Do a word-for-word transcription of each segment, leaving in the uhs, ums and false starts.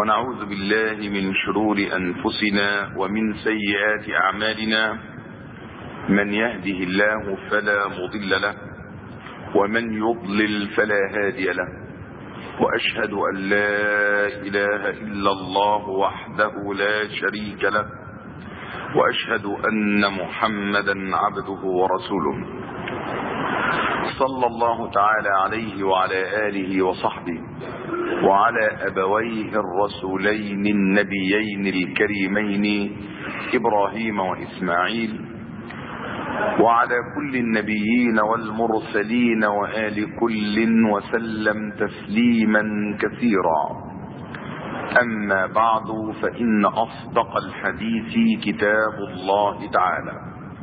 ونعوذ بالله من شرور أنفسنا ومن سيئات أعمالنا. من يهده الله فلا مضل له ومن يضلل فلا هادي له، وأشهد أن لا إله إلا الله وحده لا شريك له، وأشهد أن محمدا عبده ورسوله صلى الله تعالى عليه وعلى آله وصحبه وعلى أبويه الرسولين النبيين الكريمين إبراهيم وإسماعيل، وعلى كل النبيين والمرسلين وآل كل وسلم تسليما كثيرا. أما بعد، فإن أصدق الحديث كتاب الله تعالى،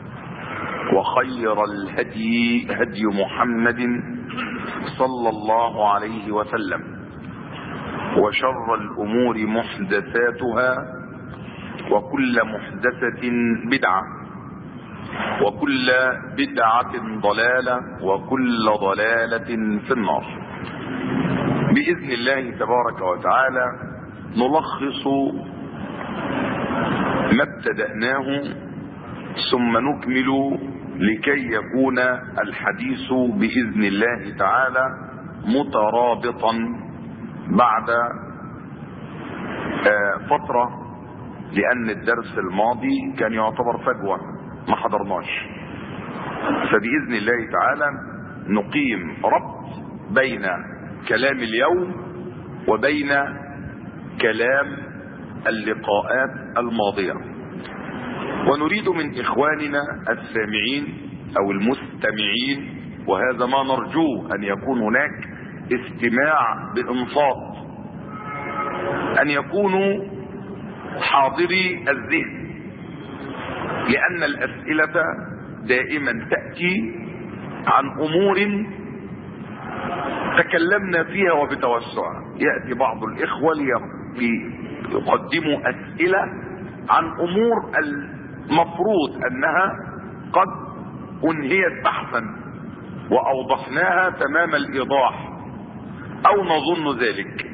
وخير الهدي هدي محمد صلى الله عليه وسلم، وشر الأمور محدثاتها، وكل محدثة بدعة، وكل بدعة ضلالة، وكل ضلالة في النار. بإذن الله تبارك وتعالى نلخص ما ابتدأناه ثم نكمل لكي يكون الحديث بإذن الله تعالى مترابطا بعد فترة، لأن الدرس الماضي كان يعتبر فجوة ما حضرناش، فبإذن الله تعالى نقيم ربط بين كلام اليوم وبين كلام اللقاءات الماضية. ونريد من إخواننا السامعين أو المستمعين، وهذا ما نرجوه أن يكون هناك استماع بإنصات، أن يكونوا حاضري الذهن، لأن الأسئلة دائما تأتي عن أمور تكلمنا فيها وبتوسع. يأتي بعض الإخوة ليقدموا أسئلة عن أمور المفروض أنها قد أنهيت بحثا وأوضحناها تمام الإيضاح أو نظن ذلك.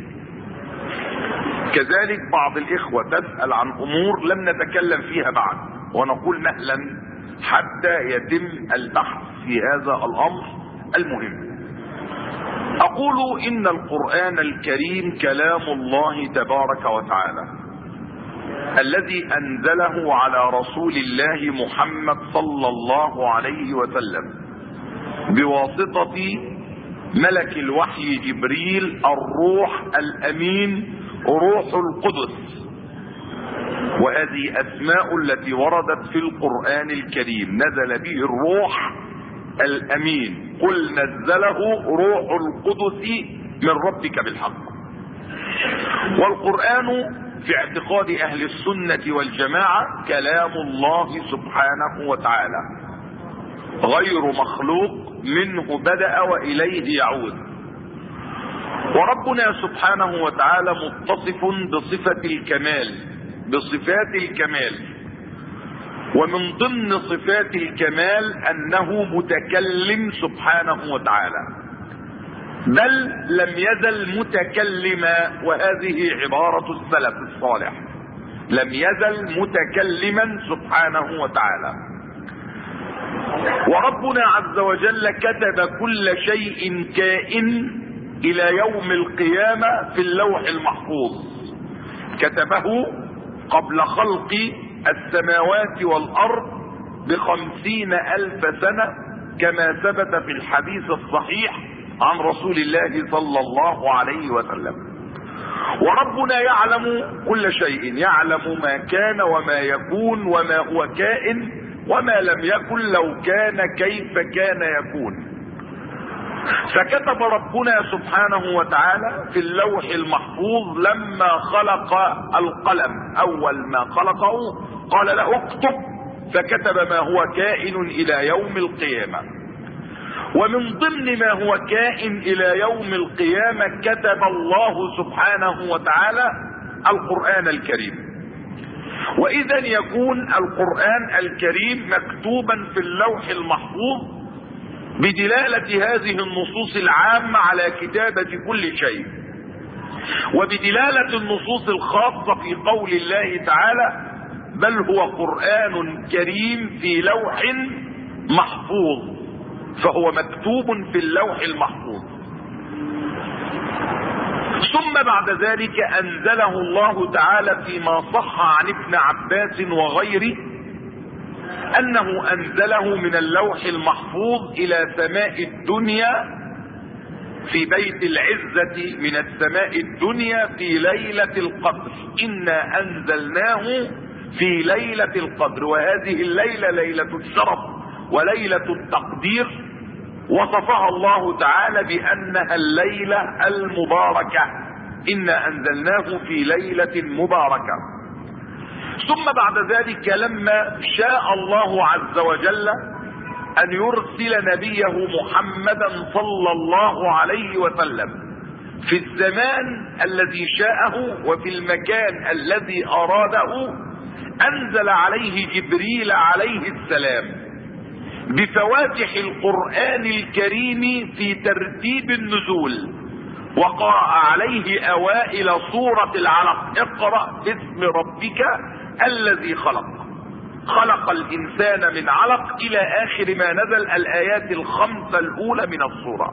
كذلك بعض الإخوة تسأل عن أمور لم نتكلم فيها بعد، ونقول مهلا حتى يتم البحث في هذا الأمر المهم. أقول إن القرآن الكريم كلام الله تبارك وتعالى الذي أنزله على رسول الله محمد صلى الله عليه وسلم بواسطة ملك الوحي جبريل الروح الأمين روح القدس. وهذه أسماء التي وردت في القرآن الكريم، نزل به الروح الأمين، قل نزله روح القدس من ربك بالحق. والقرآن في اعتقاد أهل السنة والجماعة كلام الله سبحانه وتعالى غير مخلوق، منه بدأ وإليه يعود. وربنا سبحانه وتعالى متصف بصفة الكمال، بصفات الكمال، ومن ضمن صفات الكمال أنه متكلم سبحانه وتعالى، بل لم يزل متكلما، وهذه عبارة السلف الصالح، لم يزل متكلما سبحانه وتعالى. وربنا عز وجل كتب كل شيء كائن إلى يوم القيامة في اللوح المحفوظ، كتبه قبل خلق السماوات والأرض بخمسين ألف سنة، كما ثبت في الحديث الصحيح عن رسول الله صلى الله عليه وسلم. وربنا يعلم كل شيء، يعلم ما كان وما يكون وما هو كائن وما لم يكن لو كان كيف كان يكون. فكتب ربنا سبحانه وتعالى في اللوح المحفوظ لما خلق القلم، أول ما خلقه قال له اكتب، فكتب ما هو كائن إلى يوم القيامة. ومن ضمن ما هو كائن إلى يوم القيامة كتب الله سبحانه وتعالى القرآن الكريم. وإذا يكون القرآن الكريم مكتوبا في اللوح المحفوظ بدلالة هذه النصوص العامة على كتابة كل شيء. وبدلالة النصوص الخاصة في قول الله تعالى بل هو قرآن كريم في لوح محفوظ، فهو مكتوب في اللوح المحفوظ. ثم بعد ذلك أنزله الله تعالى فيما صح عن ابن عباس وغيره أنه أنزله من اللوح المحفوظ إلى سماء الدنيا في بيت العزة من السماء الدنيا في ليلة القدر. إنا أنزلناه في ليلة القدر، وهذه الليلة ليلة الشرف وليلة التقدير، وصفها الله تعالى بأنها الليلة المباركة. إنا أنزلناه في ليلة مباركة. ثم بعد ذلك لما شاء الله عز وجل أن يرسل نبيه محمدا صلى الله عليه وسلم في الزمان الذي شاءه وفي المكان الذي أراده، أنزل عليه جبريل عليه السلام بفواتح القرآن الكريم في ترتيب النزول، وقرأ عليه أوائل سورة العلق: اقرأ باسم ربك الذي خلق، خلق الإنسان من علق، إلى آخر ما نزل الآيات الخمسة الأولى من السورة.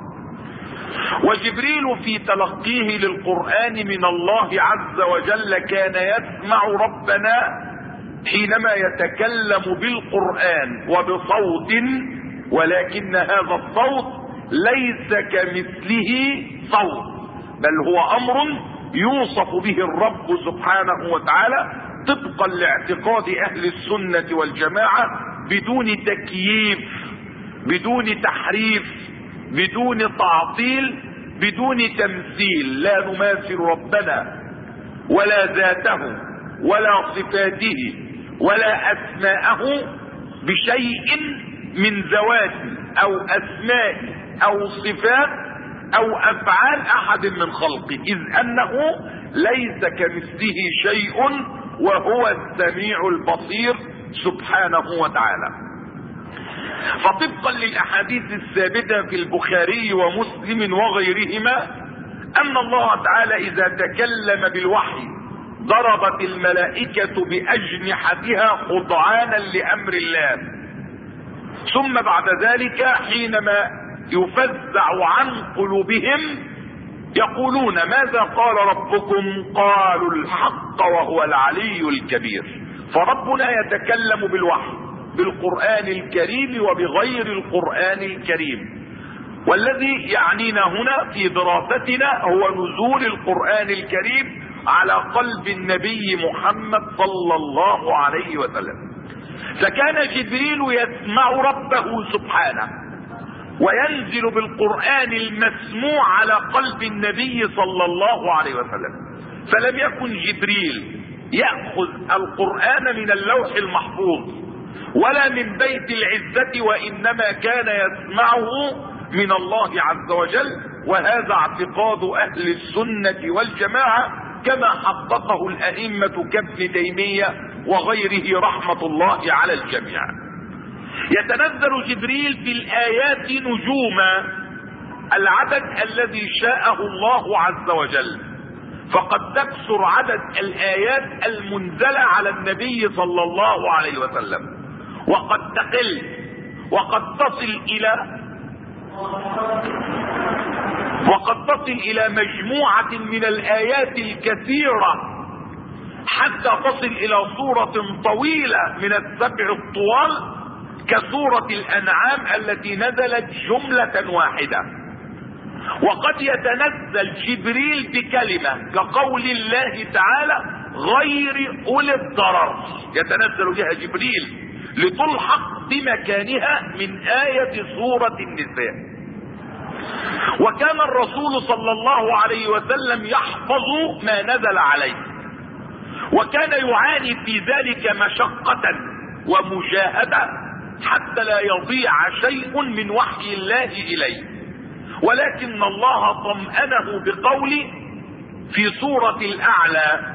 وجبريل في تلقيه للقرآن من الله عز وجل كان يسمع ربنا حينما يتكلم بالقرآن وبصوت، ولكن هذا الصوت ليس كمثله صوت، بل هو أمر يوصف به الرب سبحانه وتعالى طبقا لاعتقاد أهل السنة والجماعة، بدون تكييف، بدون تحريف، بدون تعطيل، بدون تمثيل. لا نماثل ربنا ولا ذاته ولا صفاته ولا أسماءه بشيء من ذوات أو أسماء أو صفات أو أفعال أحد من خلقه، إذ أنه ليس كمثله شيء وهو السميع البصير سبحانه وتعالى. فطبقا للأحاديث الثابتة في البخاري ومسلم وغيرهما أن الله تعالى إذا تكلم بالوحي ضربت الملائكة بأجنحتها خضعانا لأمر الله. ثم بعد ذلك حينما يفزع عن قلوبهم يقولون ماذا قال ربكم؟ قالوا الحق وهو العلي الكبير. فربنا يتكلم بالوحي بالقرآن الكريم وبغير القرآن الكريم، والذي يعنينا هنا في دراستنا هو نزول القرآن الكريم على قلب النبي محمد صلى الله عليه وسلم. فكان جبريل يسمع ربه سبحانه وينزل بالقرآن المسموع على قلب النبي صلى الله عليه وسلم. فلم يكن جبريل يأخذ القرآن من اللوح المحفوظ ولا من بيت العزة، وإنما كان يسمعه من الله عز وجل، وهذا اعتقاد أهل السنة والجماعة كما حققه الأئمة كابن تيمية وغيره رحمة الله على الجميع. يتنزل جبريل في الآيات نجوما، العدد الذي شاءه الله عز وجل، فقد تكثر عدد الآيات المنزلة على النبي صلى الله عليه وسلم، وقد تقل وقد تصل إلى وقد تصل إلى مجموعة من الآيات الكثيرة حتى تصل إلى سورة طويلة من السبع الطوال كسورة الأنعام التي نزلت جملة واحدة. وقد يتنزل جبريل بكلمة كقول الله تعالى غير أولي الضرر، يتنزل بها جبريل لتلحق بمكانها من آية سورة النساء. وكان الرسول صلى الله عليه وسلم يحفظ ما نزل عليه، وكان يعاني في ذلك مشقة ومجاهدة حتى لا يضيع شيء من وحي الله إليه. ولكن الله طمأنه بقول في سورة الأعلى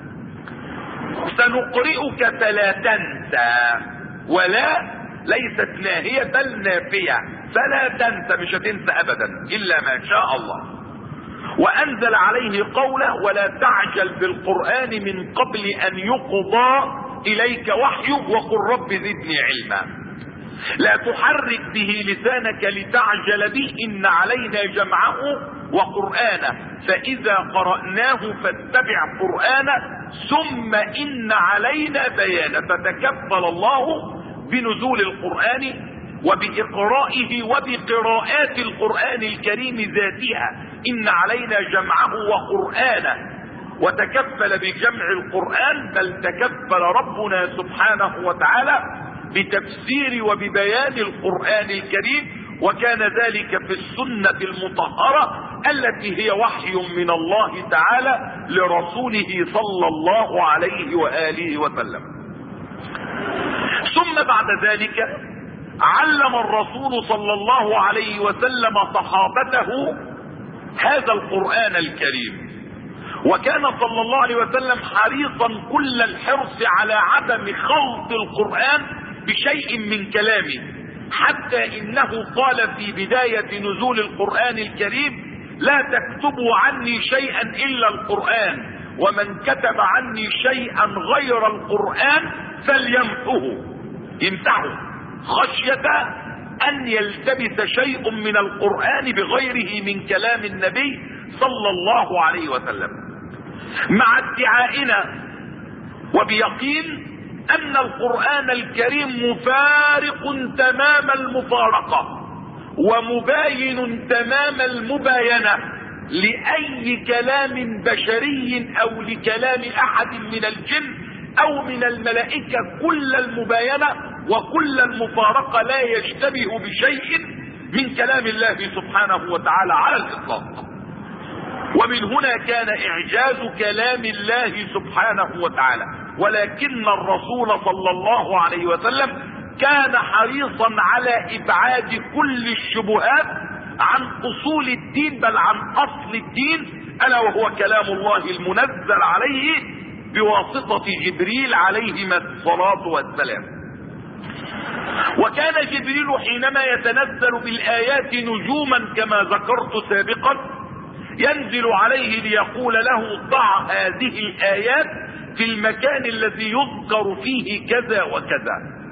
سنقرئك فلا تنسى، ولا ليست ناهية بل نافية، فلا تنسى، مش هتنسى أبدا إلا ما شاء الله. وأنزل عليه قوله ولا تعجل بالقرآن من قبل أن يقضى إليك وحيه وقل رب زدني علما. لا تحرك به لسانك لتعجل به إن علينا جمعه وقرآنه فإذا قرأناه فاتبع قرآنه ثم إن علينا بيانه. فتكفل الله بنزول القرآن وبإقرائه وبقراءات القرآن الكريم ذاتها إن علينا جمعه وقرآنه، وتكفل بجمع القرآن بل تكفل ربنا سبحانه وتعالى بتفسير وببيان القرآن الكريم، وكان ذلك في السنة المطهرة التي هي وحي من الله تعالى لرسوله صلى الله عليه وآله وسلم. ثم بعد ذلك علم الرسول صلى الله عليه وسلم صحابته هذا القرآن الكريم، وكان صلى الله عليه وسلم حريصا كل الحرص على عدم خلط القرآن بشيء من كلامه، حتى إنه قال في بداية نزول القرآن الكريم لا تكتبوا عني شيئا إلا القرآن، ومن كتب عني شيئا غير القرآن فليمحه، يمسحه خشية أن يلتبس شيء من القرآن بغيره من كلام النبي صلى الله عليه وسلم، مع ادعائنا وبيقين أن القرآن الكريم مفارق تمام المفارقة ومباين تمام المباينة لأي كلام بشري أو لكلام أحد من الجن أو من الملائكة، كل المباينة وكل المفارقة لا يشتبه بشيء من كلام الله سبحانه وتعالى على الإطلاق. ومن هنا كان إعجاز كلام الله سبحانه وتعالى، ولكن الرسول صلى الله عليه وسلم كان حريصا على إبعاد كل الشبهات عن أصول الدين بل عن أصل الدين، ألا وهو كلام الله المنزل عليه بواسطة جبريل عليهما الصلاة والسلام. وكان جبريل حينما يتنزل بالآيات نجوما كما ذكرت سابقا ينزل عليه ليقول له ضع هذه الآيات في المكان الذي يذكر فيه كذا وكذا،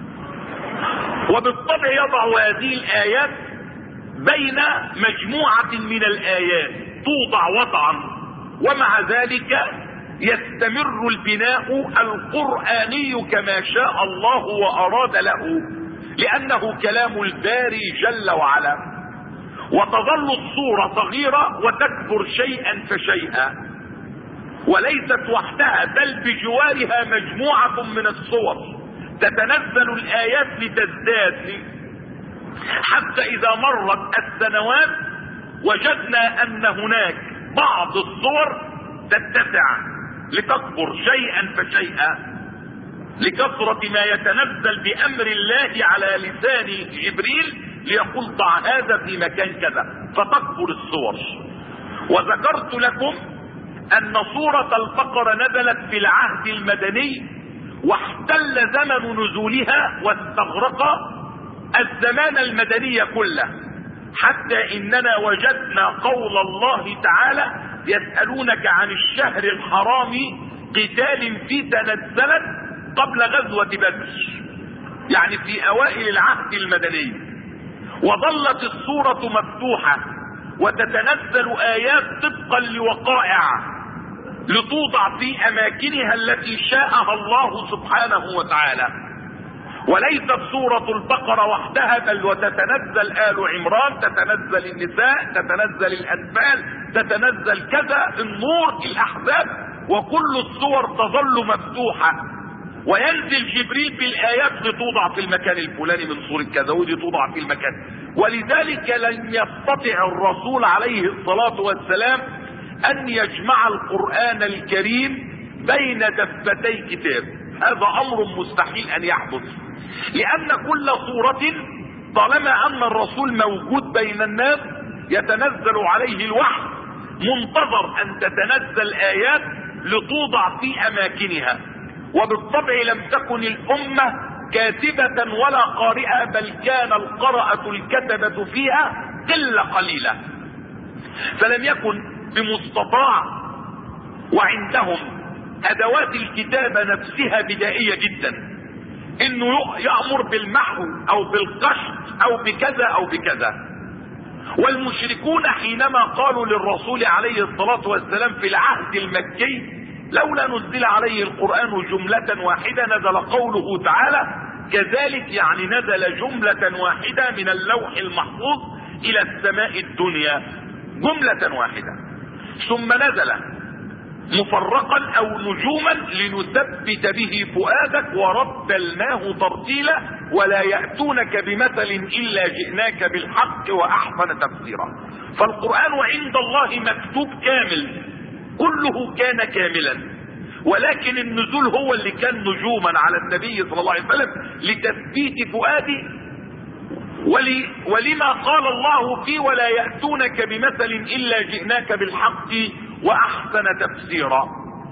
وبالطبع يضع هذه الآيات بين مجموعة من الآيات توضع وضعا، ومع ذلك يستمر البناء القرآني كما شاء الله وأراد له، لأنه كلام الباري جل وعلا. وتظل الصورة صغيرة وتكبر شيئا فشيئا، وليست وحدها بل بجوارها مجموعة من الصور تتنزل الآيات لتزداد، حتى إذا مرت السنوات وجدنا أن هناك بعض الصور تتسع لتكبر شيئا فشيئا لكثرة ما يتنزل بأمر الله على لسان جبريل ليقول ضع هذا في مكان كذا فتكبر الصور. وذكرت لكم أن سورة البقرة نزلت في العهد المدني، واحتل زمن نزولها واستغرق الزمان المدني كله، حتى إننا وجدنا قول الله تعالى يسألونك عن الشهر الحرام قتال فيه تنزلت قبل غزوة بدر، يعني في أوائل العهد المدني، وظلت السورة مفتوحة وتتنزل آيات طبقا لوقائع لتوضع في أماكنها التي شاءها الله سبحانه وتعالى. وليست سورة البقرة وحدها بل وتتنزل آل عمران، تتنزل النساء، تتنزل الأنفال، تتنزل كذا النور الأحزاب، وكل السور تظل مفتوحة، وينزل جبريل بالآيات لتوضع في المكان الفلاني من سورة كذا ودي توضع في المكان. ولذلك لن يستطيع الرسول عليه الصلاة والسلام أن يجمع القرآن الكريم بين دفتي كتاب، هذا أمر مستحيل أن يحدث، لأن كل سورة طالما أن الرسول موجود بين الناس يتنزل عليه الوحي منتظر أن تتنزل آيات لتوضع في أماكنها. وبالطبع لم تكن الأمة كاتبة ولا قارئة، بل كان القراءة الكتبة فيها قلة قليلة، فلم يكن بمستطاع، وعندهم ادوات الكتابة نفسها بدائية جدا، انه يأمر بالمحو او بالقشط او بكذا او بكذا. والمشركون حينما قالوا للرسول عليه الصلاة والسلام في العهد المكي لولا نزل عليه القرآن جملة واحدة، نزل قوله تعالى كذلك، يعني نزل جملة واحدة من اللوح المحفوظ الى السماء الدنيا جملة واحدة، ثم نزل مفرقا او نجوما لنثبت به فؤادك ورتلناه ترتيلا ولا يأتونك بمثل الا جئناك بالحق واحسن تفسيرا. فالقرآن عند الله مكتوب كامل، كله كان كاملا، ولكن النزول هو اللي كان نجوما على النبي صلى الله عليه وسلم لتثبيت فؤاده، ولي ولما قال الله فيه ولا يأتونك بمثل الا جئناك بالحق واحسن تفسيرا.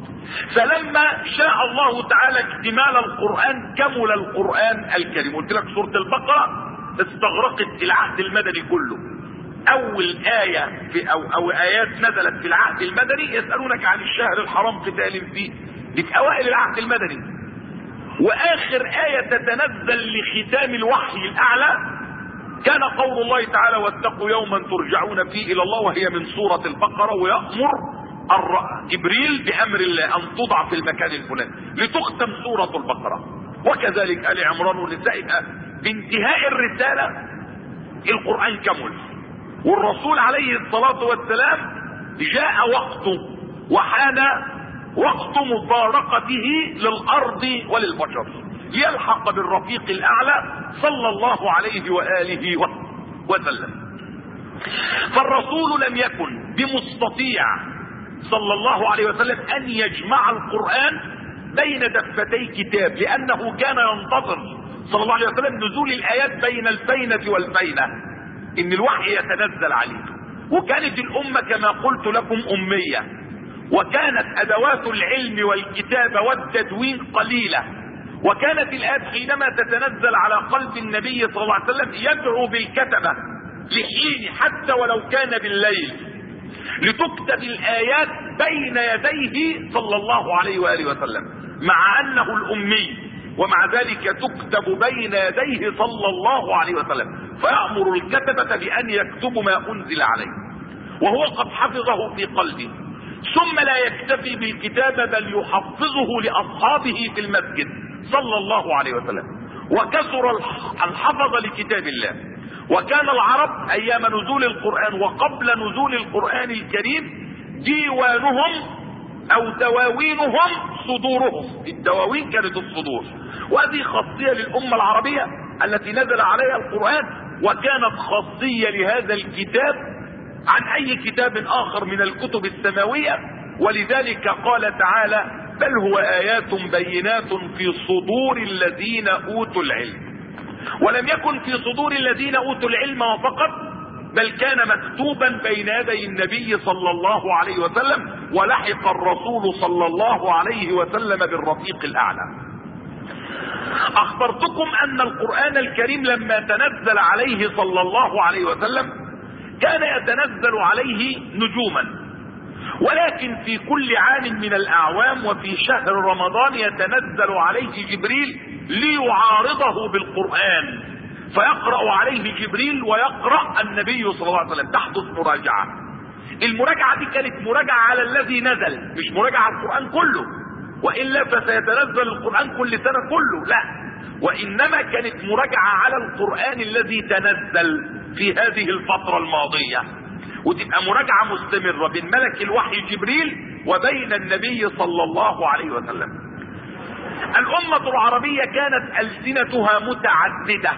فلما شاء الله تعالى اكتمال القرآن كمل القرآن الكريم. قلت لك سورة البقرة استغرقت العهد المدني كله. اول آية في او, أو آيات نزلت في العهد المدني يسألونك عن الشهر الحرام قتال فيه، دي في اوائل العهد المدني. واخر آية تتنزل لختام الوحي الاعلى كان قول الله تعالى واتقوا يوما ترجعون فيه الى الله، وهي من سورة البقرة، ويأمر جبريل بامر الله ان تضع في المكان الفلاني لتختم سورة البقرة. وكذلك آل عمران والنساء. بانتهاء الرسالة القرآن كمل، والرسول عليه الصلاة والسلام جاء وقته وحان وقت مفارقته للارض وللبشر ليلحق بالرفيق الاعلى صلى الله عليه وآله وسلم. فالرسول لم يكن بمستطيع صلى الله عليه وسلم ان يجمع القرآن بين دفتي كتاب، لانه كان ينتظر صلى الله عليه وسلم نزول الايات بين الفينة والفينة، ان الوحي يتنزل عليه. وكانت الامة كما قلت لكم امية، وكانت ادوات العلم والكتابة والتدوين قليلة، وكانت الآيات حينما تتنزل على قلب النبي صلى الله عليه وسلم يدعو بالكتبة لحين حتى ولو كان بالليل لتكتب الآيات بين يديه صلى الله عليه وآله وسلم، مع أنه الأمي، ومع ذلك تكتب بين يديه صلى الله عليه وسلم، فيأمر الكتبة بأن يكتبوا ما أنزل عليه وهو قد حفظه في قلبه. ثم لا يكتفي بالكتابة بل يحفظه لأصحابه في المسجد صلى الله عليه وسلم. وكثر الحفظ لكتاب الله. وكان العرب ايام نزول القرآن وقبل نزول القرآن الكريم ديوانهم او دواوينهم صدورهم، الدواوين كانت الصدور، وهذه خاصية للأمة العربية التي نزل عليها القرآن، وكانت خاصية لهذا الكتاب عن اي كتاب اخر من الكتب السماوية. ولذلك قال تعالى بل هو آيات بينات في صدور الذين أوتوا العلم. ولم يكن في صدور الذين أوتوا العلم فقط، بل كان مكتوبا بين يدي النبي صلى الله عليه وسلم، ولحق الرسول صلى الله عليه وسلم بالرفيق الأعلى. أخبرتكم أن القرآن الكريم لما تنزل عليه صلى الله عليه وسلم كان يتنزل عليه نجوما، ولكن في كل عام من الاعوام وفي شهر رمضان يتنزل عليه جبريل ليعارضه بالقرآن، فيقرأ عليه جبريل ويقرأ النبي صلى الله عليه وسلم، تحدث مراجعة. المراجعة دي كانت مراجعة على الذي نزل، مش مراجعة على القرآن كله، وإلا فسيتنزل القرآن كل سنة كله، لا، وإنما كانت مراجعة على القرآن الذي تنزل في هذه الفترة الماضية، وتبقى مراجعة مستمرة بين ملك الوحي جبريل وبين النبي صلى الله عليه وسلم. الأمة العربية كانت ألسنتها متعددة،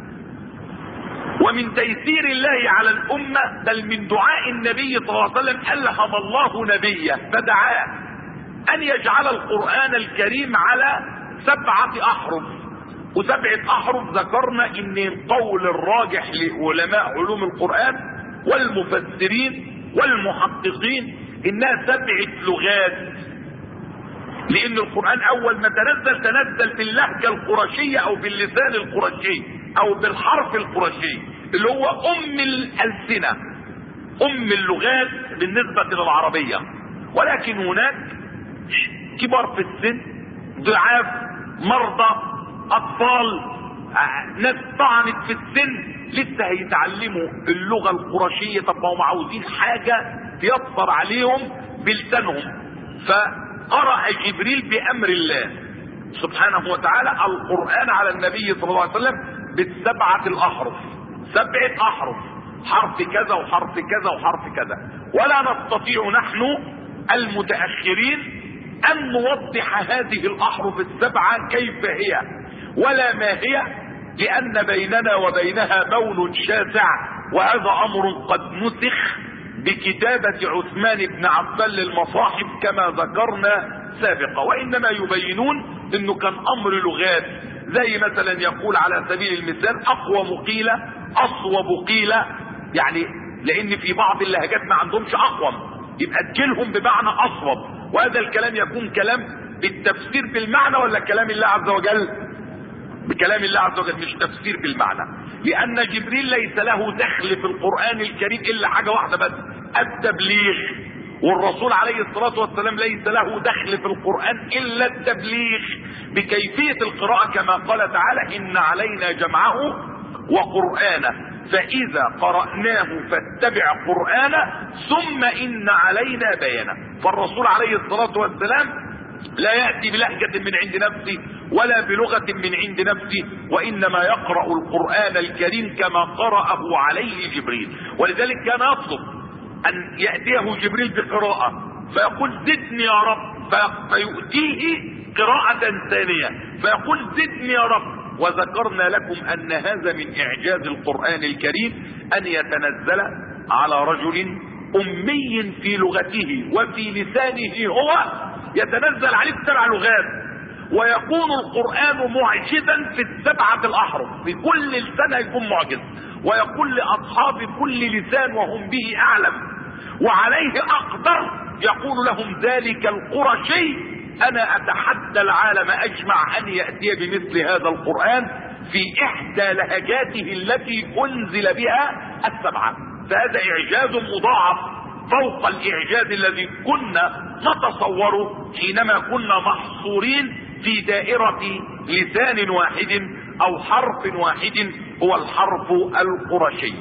ومن تيسير الله على الأمة بل من دعاء النبي صلى الله عليه وسلم ألهم الله نبيه فدعاه أن يجعل القرآن الكريم على سبعة أحرف. وسبعة أحرف ذكرنا إن القول الراجح لعلماء علوم القرآن والمفسرين والمحققين انها سبعة لغات، لان القرآن اول ما تنزل تنزل باللهجة القرشية او باللسان القرشي او بالحرف القرشي اللي هو ام الالسنة. ام اللغات بالنسبة للعربية، ولكن هناك كبار في السن، ضعاف، مرضى، اطفال، ناس طعنت في السن لسه هيتعلموا اللغة القرشية. طب ما هم عاوزين حاجة تيسر عليهم بلسانهم. فقرأ جبريل بأمر الله سبحانه وتعالى القرآن على النبي صلى الله عليه وسلم بالسبعة الأحرف، سبعة أحرف، حرف كذا وحرف كذا وحرف كذا. ولا نستطيع نحن المتأخرين أن نوضح هذه الأحرف السبعة كيف هي ولا ما هي، لأن بيننا وبينها بون شاسع، وهذا أمر قد نسخ بكتابة عثمان بن عفان للمصاحف كما ذكرنا سابقا. وإنما يبينون أنه كان أمر لغات، زي مثلا يقول على سبيل المثال أقوم قيل، أصوب قيل، يعني لأن في بعض اللهجات ما عندهمش أقوم، يبقى تجيلهم بمعنى أصوب. وهذا الكلام يكون كلام بالتفسير بالمعنى ولا كلام الله عز وجل؟ بكلام الله عز وجل، مش تفسير بالمعنى. لأن جبريل ليس له دخل في القرآن الكريم إلا حاجة واحدة بس، التبليغ. والرسول عليه الصلاة والسلام ليس له دخل في القرآن إلا التبليغ بكيفية القراءة، كما قال تعالى إن علينا جمعه وقرآنه فإذا قرأناه فاتبع قرآنه ثم إن علينا بيانه. فالرسول عليه الصلاة والسلام لا يأتي بلهجة من عند نفسه ولا بلغة من عند نفسه، وإنما يقرأ القرآن الكريم كما قرأه عليه جبريل. ولذلك كان يطلب أن يأتيه جبريل بقراءة فيقول زدني يا رب، فيؤتيه قراءة ثانية فيقول زدني يا رب. وذكرنا لكم أن هذا من إعجاز القرآن الكريم أن يتنزل على رجل أمي في لغته وفي لسانه هو، يتنزل عليه السبع لغات، ويكون القرآن معجزا في السبعة الأحرف، في كل لسان يكون معجز، ويقول لأصحاب كل لسان وهم به أعلم وعليه أقدر، يقول لهم ذلك القرشي أنا أتحدى العالم أجمع أن يأتي بمثل هذا القرآن في إحدى لهجاته التي أنزل بها السبعة. فهذا إعجاز مضاعف فوق الإعجاز الذي كنا نتصوره حينما كنا محصورين في دائرة لسان واحد أو حرف واحد هو الحرف القرشي.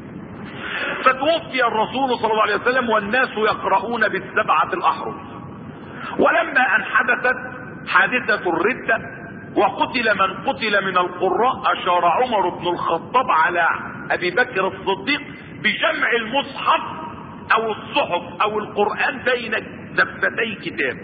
فتوفي الرسول صلى الله عليه وسلم والناس يقرؤون بالسبعة الأحرف. ولما أن حدثت حادثة الردة وقتل من قتل من القراء، أشار عمر بن الخطاب على أبي بكر الصديق بجمع المصحف أو الصحف أو القرآن بين دفتي كتاب،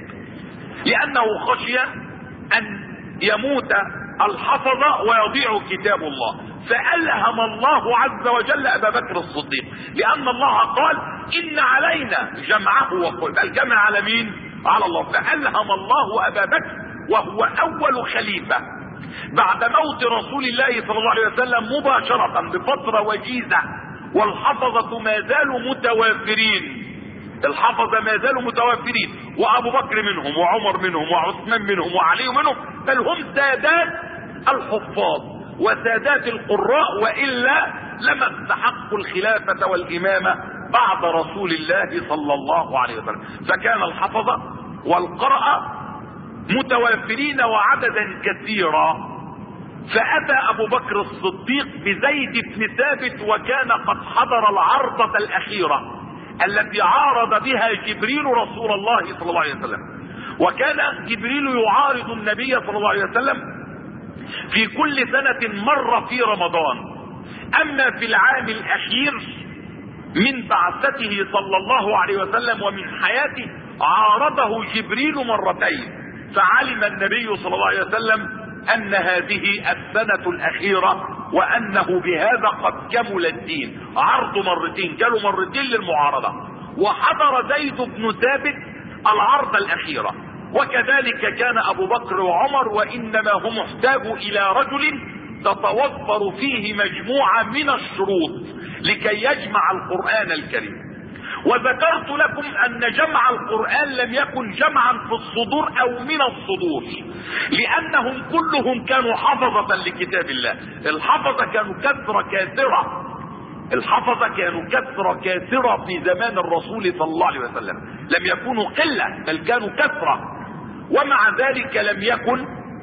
لأنه خشي أن يموت الحفظة ويضيع كتاب الله. فألهم الله عز وجل أبا بكر الصديق، لأن الله قال إن علينا جمعه وقرآن، الجمع على مين؟ على الله. فألهم الله أبا بكر وهو أول خليفة بعد موت رسول الله صلى الله عليه وسلم مباشرة بفترة وجيزة، والحفظة ما زالوا متوافرين، الحفظة ما زالوا متوافرين، وأبو بكر منهم وعمر منهم وعثمان منهم وعلي منهم، بل هم سادات الحفاظ وسادات القراء، وإلا لما استحقوا الخلافة والإمامة بعد رسول الله صلى الله عليه وسلم. فكان الحفظة والقراء متوافرين وعددا كثيرا. فأتى أبو بكر الصديق بزيد بن ثابت، وكان قد حضر العرضة الأخيرة التي عارض بها جبريل رسول الله صلى الله عليه وسلم. وكان جبريل يعارض النبي صلى الله عليه وسلم في كل سنة مرة في رمضان. أما في العام الأخير من بعثته صلى الله عليه وسلم ومن حياته عارضه جبريل مرتين، فعلم النبي صلى الله عليه وسلم أن هذه السنة الأخيرة وأنه بهذا قد كمل الدين. عرض مرتين، جاله مرتين للمعارضة، وحضر زيد بن ثابت العرض الأخيرة. وكذلك كان أبو بكر وعمر، وإنما هم احتاجوا إلى رجل تتوفر فيه مجموعة من الشروط لكي يجمع القرآن الكريم. وذكرت لكم أن جمع القرآن لم يكن جمعا في الصدور أو من الصدور، لأنهم كلهم كانوا حفظة لكتاب الله. الحفظة كانوا كثرة كاثرة الحفظة كانوا كثرة كثرة في زمان الرسول صلى الله عليه وسلم، لم يكونوا قلة بل كانوا كثرة، ومع ذلك لم يكن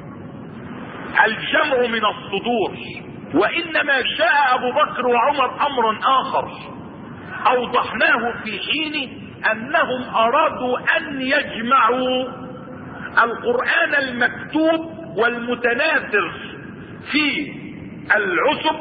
الجمع من الصدور، وإنما شاء أبو بكر وعمر أمرا آخر أوضحناه في حين أنهم أرادوا أن يجمعوا القرآن المكتوب والمتناثر في العصب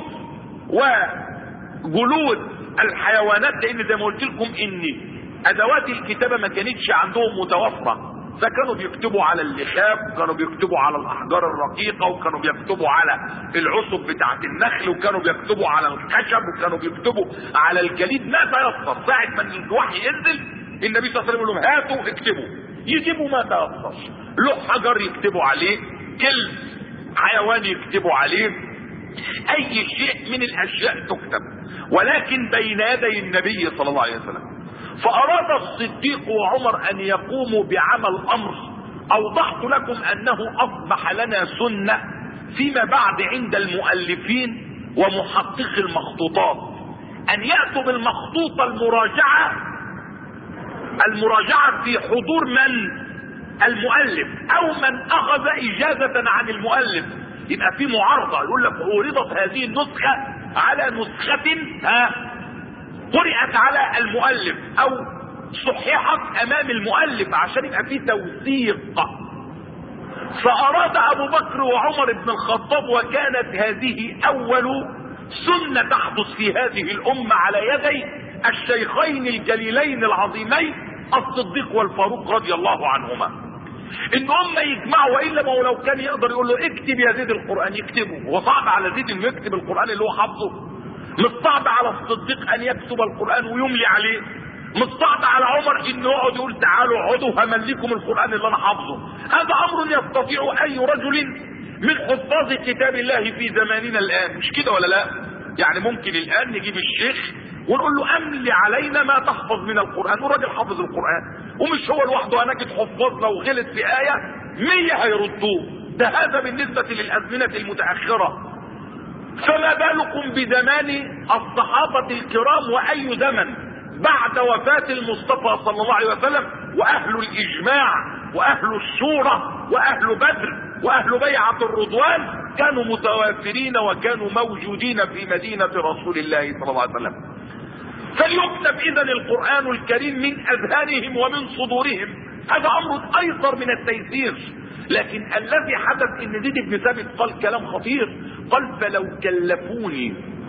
وجلود الحيوانات، لأن زي ما قلت لكم إن أدوات الكتابة ما كانتش عندهم متوفرة، فكانوا بيكتبوا على اللخام، وكانوا بيكتبوا على الأحجار الرقيقة، وكانوا بيكتبوا على العصب بتاعة النخل، وكانوا بيكتبوا على الخشب، وكانوا بيكتبوا على الجليد، ما تيسر. ساعة ما الوحي ينزل النبي صلى الله عليه وسلم يقول لهم هاتوا اكتبوا، يجيبوا ما تيسر، له حجر يكتبوا عليه، كلب حيوان يكتبوا عليه، اي شيء من الاشياء تكتب، ولكن بين يدي النبي صلى الله عليه وسلم. فاراد الصديق وعمر ان يقوموا بعمل امر اوضحت لكم انه اصبح لنا سنة فيما بعد عند المؤلفين ومحققي المخطوطات، ان يأتوا بالمخطوطة المراجعة المراجعة في حضور من؟ المؤلف او من اخذ اجازة عن المؤلف، يبقى في معارضة، يقول لك عرضت هذه النسخة على نسخة ها قرأت على المؤلف او صححت امام المؤلف عشان يبقى في توثيق. فاراد ابو بكر وعمر بن الخطاب، وكانت هذه اول سنة تحدث في هذه الامة على يدي الشيخين الجليلين العظيمين الصديق والفاروق رضي الله عنهما، ان هم يجمعوا، والا ما هو لو كان يقدر يقول له اكتب يا زيد القرآن يكتبه، وصعب على زيد انه يكتب القرآن اللي هو حافظه، مش صعب على الصديق ان يكتب القرآن ويملي عليه، مش صعب على عمر انه يقعد يقول تعالوا اقعدوا همليكم القرآن اللي انا حافظه. هذا امر يستطيع اي رجل من حفاظ كتاب الله في زماننا الان، مش كده ولا لا؟ يعني ممكن الان نجيب الشيخ ونقول له املي علينا ما تحفظ من القرآن، والراجل حافظ القرآن، ومش هو لوحده، هنجد حفاظ لو غلط في آية مية هيردوه، ده هذا بالنسبة للأزمنة المتأخرة، فما بالكم بزمان الصحابة الكرام، وأي زمن بعد وفاة المصطفى صلى الله عليه وسلم، وأهل الإجماع وأهل الشورى وأهل بدر وأهل بيعة الرضوان كانوا متوافرين وكانوا موجودين في مدينة رسول الله صلى الله عليه وسلم. فليكتب إذا القرآن الكريم من أذهانهم ومن صدورهم، هذا أمر أيسر من التيسير. لكن الذي حدث ان زيد بن ثابت قال كلام خطير، قال فلو كلفوني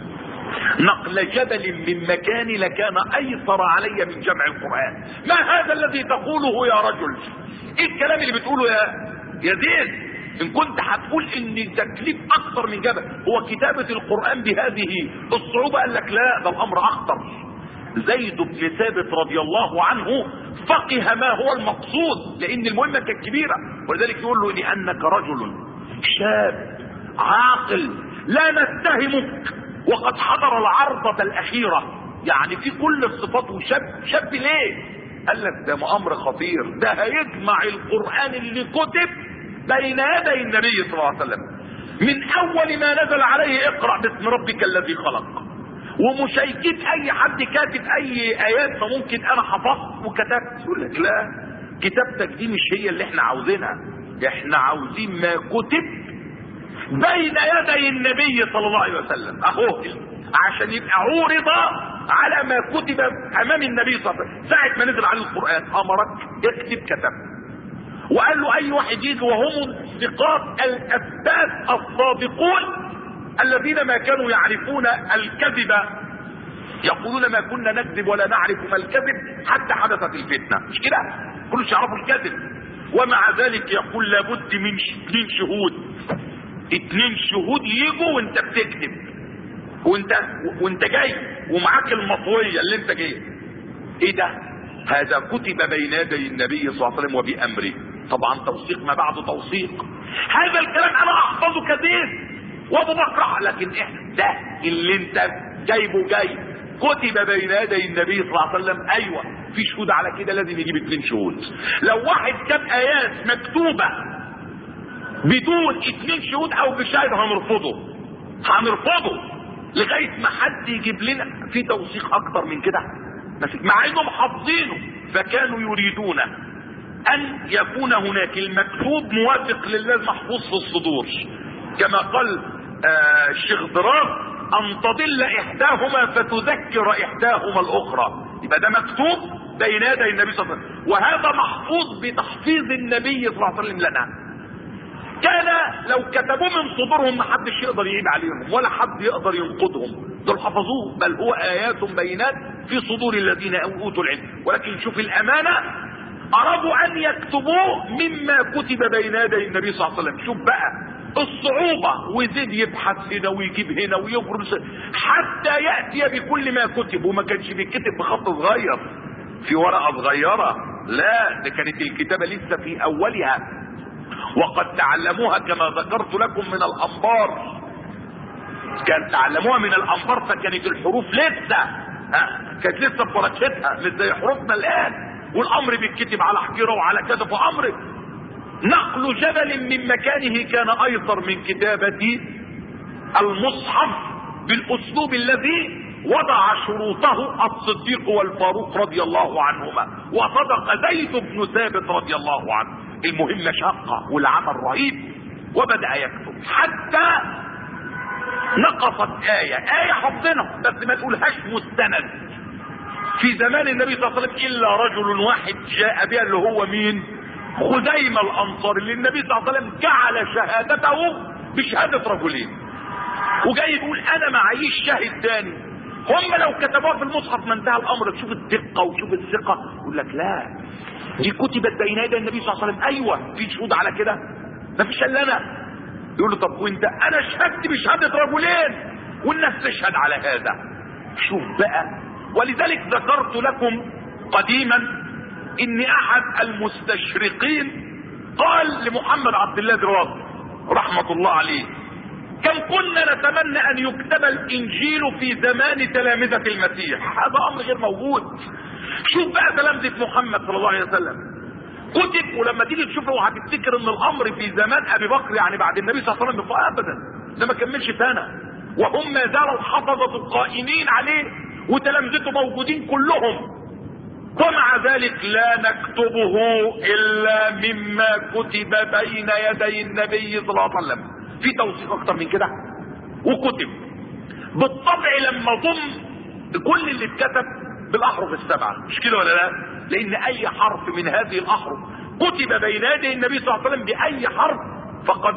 نقل جبل من مكاني لكان ايسر علي من جمع القرآن. ما هذا الذي تقوله يا رجل؟ ايه الكلام اللي بتقوله يا يا زيد؟ ان كنت هتقول ان تكليف اكثر من جبل هو كتابة القرآن بهذه الصعوبة، قال لك لا، ده الامر اخطر. زيد بن ثابت رضي الله عنه فقه ما هو المقصود، لان المهمة كانت كبيرة، ولذلك يقول له لانك رجل شاب عاقل لا نتهمك وقد حضر العرضة الاخيرة، يعني في كل الصفات، وشاب شاب ليه؟ قال لك ده امر خطير، ده هيجمع القرآن اللي كتب بين يدي النبي صلى الله عليه وسلم من اول ما نزل عليه اقرأ باسم ربك الذي خلق، ومش هيجيب اي حد كاتب اي ايات فممكن انا حفظت وكتبت، يقول لك لا، كتابتك دي مش هي اللي احنا عاوزينها، احنا عاوزين ما كتب بين يدي النبي صلى الله عليه وسلم اهو، عشان يبقى عورض على ما كتب امام النبي صلى الله عليه وسلم ساعة ما نزل عليه القرآن، امرك اكتب كتب، وقال له اي واحد يجي، وهم الثقات الاثبات الصادقون الذين ما كانوا يعرفون الكذب، يقولون ما كنا نكذب ولا نعرف ما الكذب حتى حدثت الفتنة، مش كده؟ كلش يعرفوا الكذب، ومع ذلك يقول لابد من اثنين شهود، اتنين شهود يجوا وانت بتكتب، وانت وانت جاي ومعاك المطوية اللي انت جاي، ايه ده؟ هذا كتب بين يدي النبي صلى الله عليه وسلم وبأمره، طبعا توثيق ما بعده توثيق. هذا الكلام انا احفظه كثير وابو بكر، لكن احنا ده اللي انت جايبه جاي كتب بين يدي النبي صلى الله عليه وسلم، ايوه في شهود على كده، لازم يجيب اتنين شهود. لو واحد جاب ايات مكتوبة بدون اتنين شهود او بشاهد هنرفضه، هنرفضه لغاية ما حد يجيب لنا في توثيق اكتر من كده، مع انهم حافظينه. فكانوا يريدون ان يكون هناك المكتوب موافق لله المحفوظ في الصدور، كما قال آه الشيخ ضرار: ان تضل احداهما فتذكر احداهما الاخرى. يبقى ده مكتوب بين يدي النبي صلى الله عليه وسلم، وهذا محفوظ بتحفيظ النبي صلى الله عليه وسلم لنا. كان لو كتبوه من صدورهم ما حدش يقدر يعيب عليهم ولا حد يقدر ينقضهم، دول حفظوه، بل هو ايات بينات في صدور الذين اوتوا العلم. ولكن شوف الامانه، ارادوا ان يكتبوه مما كتب بين يدي النبي صلى الله عليه وسلم. شوف بقى الصعوبه، وزيد يبحث هنا ويجيب هنا ويفرز حتى ياتي بكل ما كتب. وما كانش بيتكتب بخط صغير في ورقه صغيره، لا، ده كانت الكتابه لسه في اولها. وقد تعلموها كما ذكرت لكم من الانبار، كان تعلموها من الانبار، فكانت الحروف لسه ها كانت لسه ببركتها مش زي حروفنا الان، والامر بيتكتب على حجره وعلى كذا. فامر نقل جبل من مكانه كان ايسر من كتابه المصحف بالاسلوب الذي وضع شروطه الصديق والفاروق رضي الله عنهما، وصدق زيد بن ثابت رضي الله عنه. المهمة شاقة والعمل رهيب، وبدأ يكتب حتى نقصت آية آية حفظنا بس ما تقولهاش مستند في زمان النبي صلى الله عليه وسلم إلا رجل واحد جاء بها، اللي هو مين؟ خزيمة الأنصاري، اللي النبي صلى الله عليه وسلم جعل شهادته بشهادة رجلين، وجاي يقول أنا معيش شاهد تاني. هم لو كتبوها في المصحف ما انتهى الأمر. تشوف الدقة وشوف الثقة، يقول لك لا، دي كتبت بين يدي النبي صلى الله عليه وسلم. ايوه في شهود على كده، ما فيش الا انا. يقول له طب وانت؟ انا شهدت بشهاده رجلين والناس تشهد على هذا. شوف بقى، ولذلك ذكرت لكم قديما ان احد المستشرقين قال لمحمد عبد الله دراز رحمه الله عليه: كم كنا نتمنى ان يكتب الانجيل في زمان تلامذة المسيح، هذا امر غير موجود. شوف بقى تلامذة محمد صلى الله عليه وسلم كتب، ولما تيجي تشوفه هتفتكر ان الامر في زمان ابي بكر يعني بعد النبي صلى الله عليه وسلم ابدا، ده ما كملش سنه وهم ما زالوا الحفظه القائمين عليه وتلامذته موجودين كلهم. ومع ذلك لا نكتبه الا مما كتب بين يدي النبي صلى الله عليه وسلم. في توثيق اكتر من كده وكتب بالطبع. لما ضم كل اللي اتكتب بالاحرف السبعه، مش كده ولا لا؟ لان اي حرف من هذه الاحرف كتب بين يدي النبي صلى الله عليه وسلم باي حرف فقد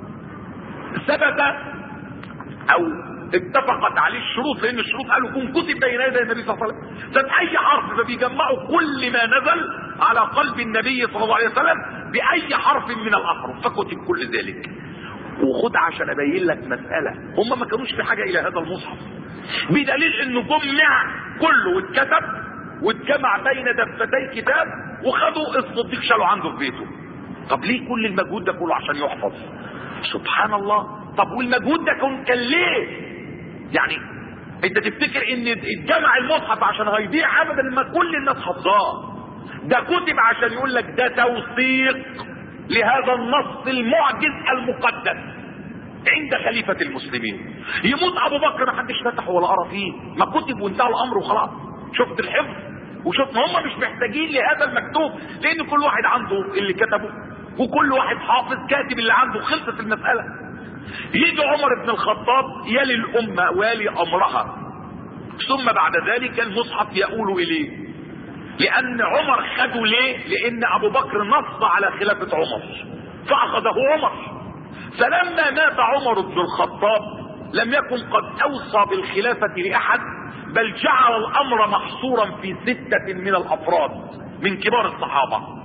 ثبت او اتفقت عليه الشروط، لان الشروط قالوا كن كتب بين يدي النبي صلى الله عليه وسلم. فباي حرف فبيجمعوا كل ما نزل على قلب النبي صلى الله عليه وسلم باي حرف من الاحرف فكتب كل ذلك. وخد عشان ابين لك مساله، هم ما كانوش في حاجه الى هذا المصحف، بدليل انه جمع كله واتكتب واتجمع بين دفتي كتاب، وخدوا الصديق شالوا عنده في بيته. طب ليه كل المجهود ده كله عشان يحفظ؟ سبحان الله. طب والمجهود ده كان ليه؟ يعني انت تفتكر ان اتجمع المصحف عشان هيضيع؟ ابدا، ما كل الناس حفظاه. ده كتب عشان يقول لك ده توثيق لهذا النص المعجز المقدس عند خليفة المسلمين. يموت ابو بكر ما حدش فتح ولا قرا فيه، ما كتب وانتهى الامر وخلاص. شفت الحفظ؟ وشفت هم مش محتاجين لهذا المكتوب، لان كل واحد عنده اللي كتبه وكل واحد حافظ كاتب اللي عنده، خلصت المسألة. يجي عمر بن الخطاب يلي الامة والي امرها، ثم بعد ذلك المصحف يؤول اليه، لان عمر خده ليه؟ لان ابو بكر نص على خلافة عمر فاخذه عمر. فلما مات عمر بن الخطاب لم يكن قد اوصى بالخلافة لاحد، بل جعل الامر محصورا في ستة من الافراد من كبار الصحابة.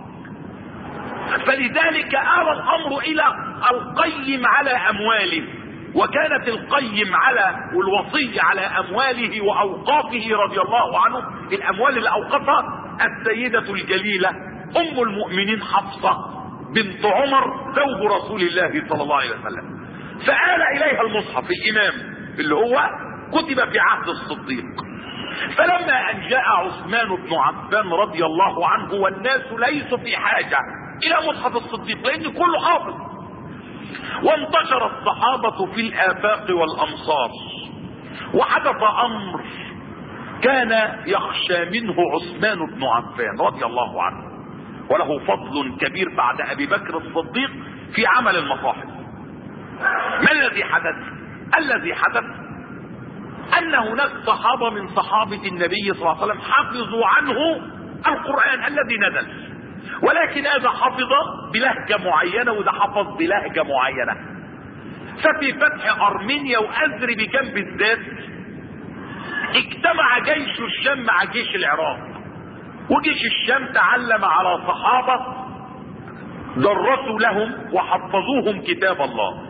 فلذلك آل الامر الى القيم على امواله، وكانت القيم على والوصي على امواله واوقافه رضي الله عنه، الاموال اللي اوقفها السيدة الجليلة ام المؤمنين حفصة بنت عمر زوج رسول الله صلى الله عليه وسلم. فآل اليها المصحف الامام اللي هو كتب في عهد الصديق. فلما ان جاء عثمان بن عفان رضي الله عنه والناس ليسوا في حاجة الى مصحف الصديق لان كله حافظ، وانتشر الصحابة في الآفاق والأمصار، وحدث امر كان يخشى منه عثمان بن عفان رضي الله عنه، وله فضل كبير بعد ابي بكر الصديق في عمل المصاحف. ما الذي حدث؟ الذي حدث ان هناك صحابة من صحابة النبي صلى الله عليه وسلم حفظوا عنه القرآن الذي نزل، ولكن هذا حفظ بلهجة معينة وده حفظ بلهجة معينة. ففي فتح ارمينيا واذربيجان بالذات اجتمع جيش الشام مع جيش العراق، وجيش الشام تعلم على صحابة درسوا لهم وحفظوهم كتاب الله،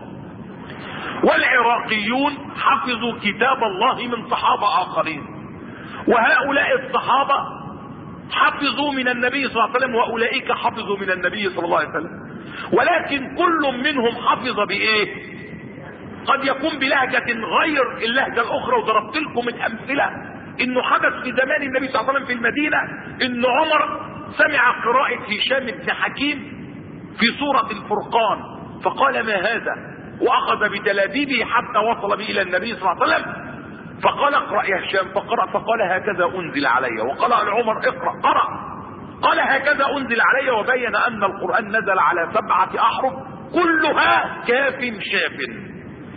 والعراقيون حفظوا كتاب الله من صحابة آخرين، وهؤلاء الصحابة حفظوا من النبي صلى الله عليه وسلم وأولئك حفظوا من النبي صلى الله عليه وسلم، ولكن كل منهم حفظ بإيه؟ قد يكون بلهجة غير اللهجة الأخرى. وضربت لكم الأمثلة إنه حدث في زمان النبي صلى الله عليه وسلم في المدينة إن عمر سمع قراءة هشام بن حكيم في سورة الفرقان فقال ما هذا، وأخذ بتلابيبه حتى وصل به إلى النبي صلى الله عليه وسلم فقال اقرأ يا هشام، فقرأ فقال هكذا أنزل علي، وقال لعمر اقرأ، قرأ قال هكذا أنزل علي، وبين أن القرآن نزل على سبعة أحرف كلها كاف شاف.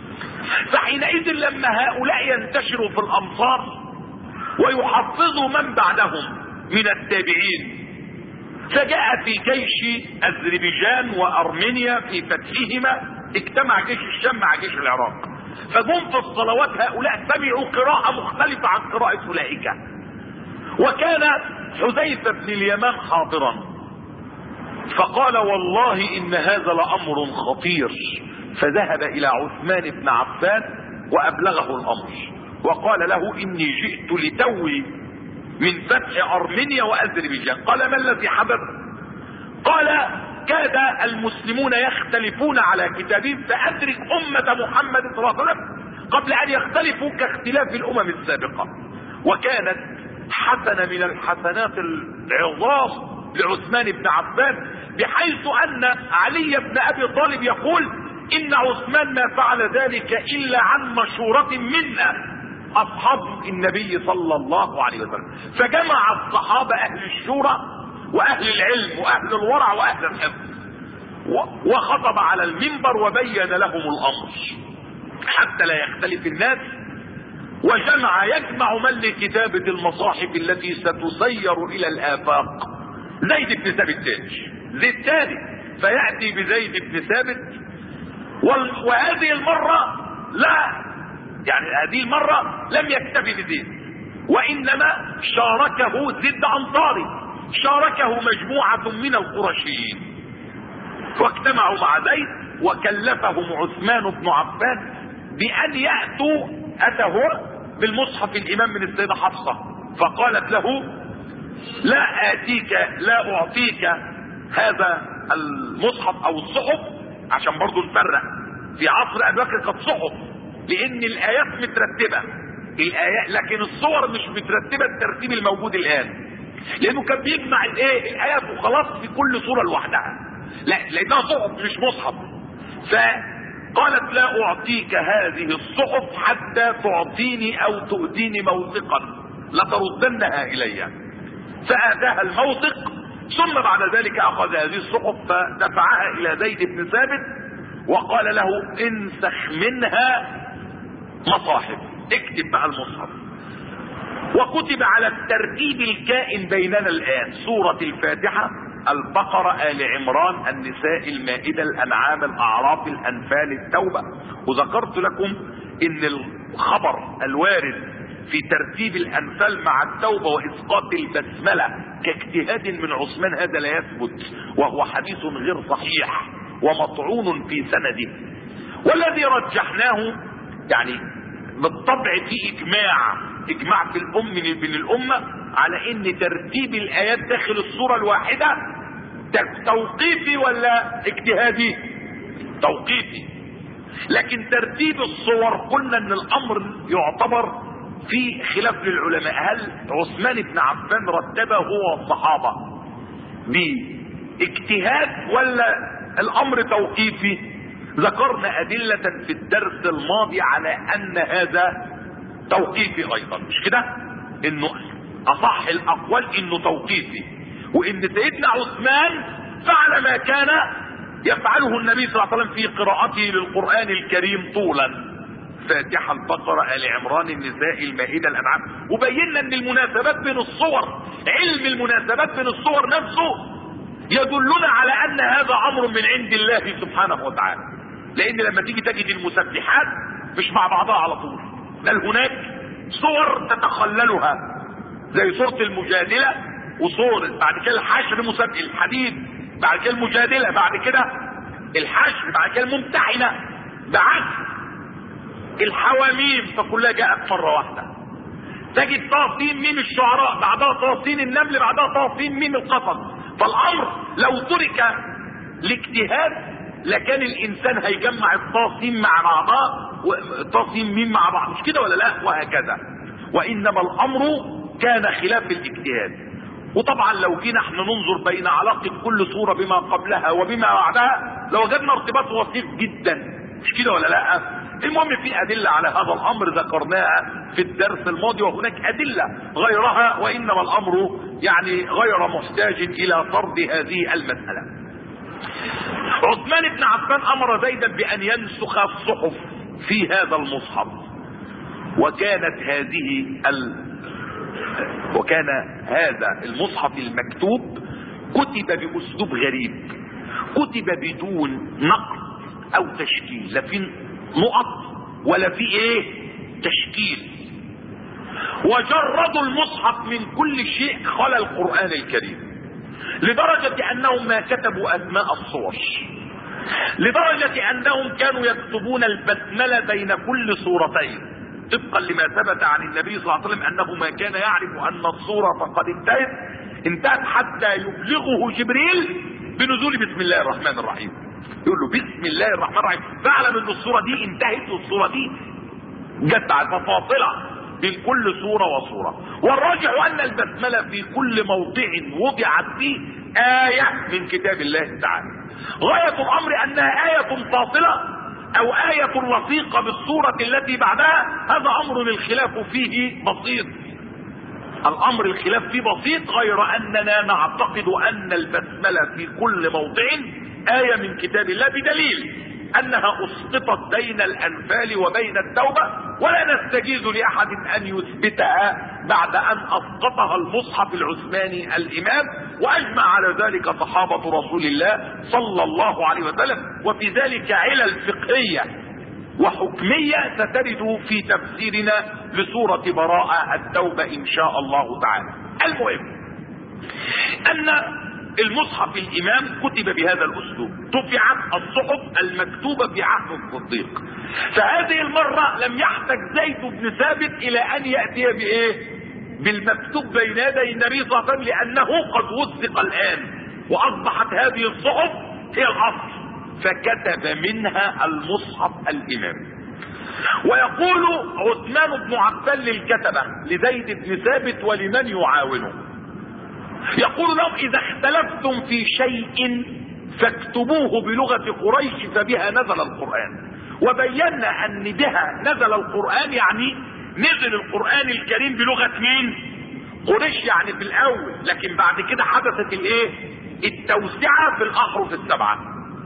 فحينئذ لما هؤلاء ينتشروا في الأمصار ويحفظوا من بعدهم من التابعين، فجاء في جيش أذربيجان وأرمينيا في فتحهما اجتمع جيش الشام مع جيش العراق، فجم في الصلوات هؤلاء سمعوا قراءة مختلفة عن قراءة أولئك، وكان حذيفة بن اليمان حاضرا فقال والله إن هذا لأمر خطير، فذهب إلى عثمان بن عفان وأبلغه الأمر وقال له إني جئت لتوي من فتح أرمينيا وأذربيجان. قال ما الذي حدث؟ قال كاد المسلمون يختلفون على كتابهم فأدرك أمة محمد صلى الله عليه وسلم قبل أن يختلفوا كاختلاف الأمم السابقة. وكانت حسنة من الحسنات العظام لعثمان بن عفان، بحيث أن علي بن أبي طالب يقول إن عثمان ما فعل ذلك إلا عن مشورة منا أصحاب النبي صلى الله عليه وسلم، فجمع الصحابة أهل الشورى وأهل العلم وأهل الورع وأهل الحفظ، وخطب على المنبر وبين لهم الأمر حتى لا يختلف الناس، وجمع يجمع من لكتابة المصاحف التي ستسير إلى الآفاق. زيد بن ثابت تاج زيد ثاني، فيأتي بزيد بن ثابت، وهذه المرة لا يعني هذه المرة لم يكتفي بزيد، وإنما شاركه زيد أنصاري، شاركه مجموعة من القرشيين، واجتمعوا مع زيد وكلفهم عثمان بن عفان بأن يأتوا أتوا بالمصحف الإمام من السيدة حفصة، فقالت له لا آتيك لا أعطيك هذا المصحف أو الصحف، عشان برضو نفرق في عصر أبي بكر قد صحف لأن الآيات مترتبة الآيات، لكن الصور مش مترتبة الترتيب الموجود الآن، لأنه كان بيجمع الآية الآيات وخلاص في كل صورة لوحدها، لا لأنها صحف مش مصحف. فقالت لا أعطيك هذه الصحف حتى تعطيني أو تؤتيني موثقا لتردنها إلي، فآتاها الموثق، ثم بعد ذلك أخذ هذه الصحف فدفعها إلى زيد بن ثابت وقال له انسخ منها مصاحف، اكتب بقى المصحف. وكتب على الترتيب الكائن بيننا الآن: سورة الفاتحة، البقرة، آل عمران، النساء، المائدة، الأنعام، الأعراف، الأنفال، التوبة. وذكرت لكم ان الخبر الوارد في ترتيب الأنفال مع التوبة وإسقاط البسملة كاجتهاد من عثمان هذا لا يثبت، وهو حديث غير صحيح ومطعون في سنده. والذي رجحناه يعني بالطبع في إجماع إجماع في الأم من الأمة على إن ترتيب الآيات داخل السورة الواحدة توقيفي ولا اجتهادي؟ توقيفي. لكن ترتيب الصور قلنا إن الأمر يعتبر في خلاف للعلماء، هل عثمان بن عفان رتبه هو الصحابة باجتهاد ولا الأمر توقيفي؟ ذكرنا أدلة في الدرس الماضي على أن هذا توقيفي ايضا، مش كده؟ انه اصح الاقوال انه توقيفي، وان سيدنا عثمان فعل ما كان يفعله النبي صلى الله عليه وسلم في قراءته للقرآن الكريم طولا، فاتحة، البقرة، آل عمران، النساء، المائدة، الأنعام. وبينا ان المناسبات بين الصور، علم المناسبات بين الصور نفسه يدلنا على ان هذا امر من عند الله سبحانه وتعالى، لان لما تيجي تجد المسبحات مش مع بعضها على طول، بل هناك صور تتخللها زي سورة المجادلة، وصور بعد كده الحشر، مسبح الحديد، بعد كده المجادلة، بعد كده الحشر، بعد كده الممتحنة، بعد الحواميم، فكلها جاءت مرة واحدة. تجد طاسين ميم الشعراء، بعدها طاسين النمل، بعدها طاسين ميم القصص. فالامر لو ترك لاجتهاد لكان الانسان هيجمع الطاسين مع بعضها والطاسين ميم مع بعض، مش كده ولا لا؟ وهكذا. وانما الامر كان خلاف الاجتهاد. وطبعا لو جينا احنا ننظر بين علاقة كل صورة بما قبلها وبما بعدها لوجدنا ارتباط وثيق جدا، مش كده ولا لا؟ المهم في ادلة على هذا الامر ذكرناها في الدرس الماضي، وهناك ادلة غيرها، وانما الامر يعني غير محتاج الى فرض هذه المسألة. عثمان بن عفان امر زيدا بان ينسخ الصحف في هذا المصحف، وكانت هذه ال... وكان هذا المصحف المكتوب كتب باسلوب غريب، كتب بدون نقد او تشكيل، لا في نقط ولا في ايه تشكيل، وجردوا المصحف من كل شيء خلا القرآن الكريم، لدرجة انهم ما كتبوا اسماء الصور، لدرجة انهم كانوا يكتبون البسملة بين كل سورتين، طبقا لما ثبت عن النبي صلى الله عليه وسلم انه ما كان يعرف ان الصورة قد انتهت انتهت حتى يبلغه جبريل بنزول بسم الله الرحمن الرحيم، يقول له بسم الله الرحمن الرحيم، فاعلم ان الصورة دي انتهت والصورة دي جت بعد، ففاصلة بين كل صورة وصورة. والراجع ان البسملة في كل موضع وضعت فيه آية من كتاب الله تعالى، غاية الامر انها آية فاصلة او آية لصيقة بالصورة التي بعدها، هذا امر الخلاف فيه بسيط، الامر الخلاف فيه بسيط، غير اننا نعتقد ان البسملة في كل موضع آية من كتاب الله، بدليل انها اسقطت بين الانفال وبين التوبة، ولا نستجيز لاحد ان يثبتها بعد ان اسقطها المصحف العثماني الامام، واجمع على ذلك صحابة رسول الله صلى الله عليه وسلم. وفي ذلك علل فقهية وحكمية سترد في تفسيرنا لسورة براءة التوبة ان شاء الله تعالى. المهم ان المصحف الامام كتب بهذا الاسلوب، طبعت الصحف المكتوبة في عهد الصديق، فهذه المرة لم يحتج زيد بن ثابت الى ان يأتي بايه؟ بالمكتوب بين يدي النبي صلى الله عليه وسلم، لانه قد وثق الان واصبحت هذه الصحف هي الاصل، فكتب منها المصحف الامام. ويقول عثمان بن عفان للكتبة لزيد بن ثابت ولمن يعاونه، يقول لهم اذا اختلفتم في شيء فاكتبوه بلغة قريش فبها نزل القرآن. وبينا ان بها نزل القرآن يعني نزل القرآن الكريم بلغة مين؟ قريش يعني في الاول، لكن بعد كده حدثت الايه؟ التوسعة في الاحرف السبعة.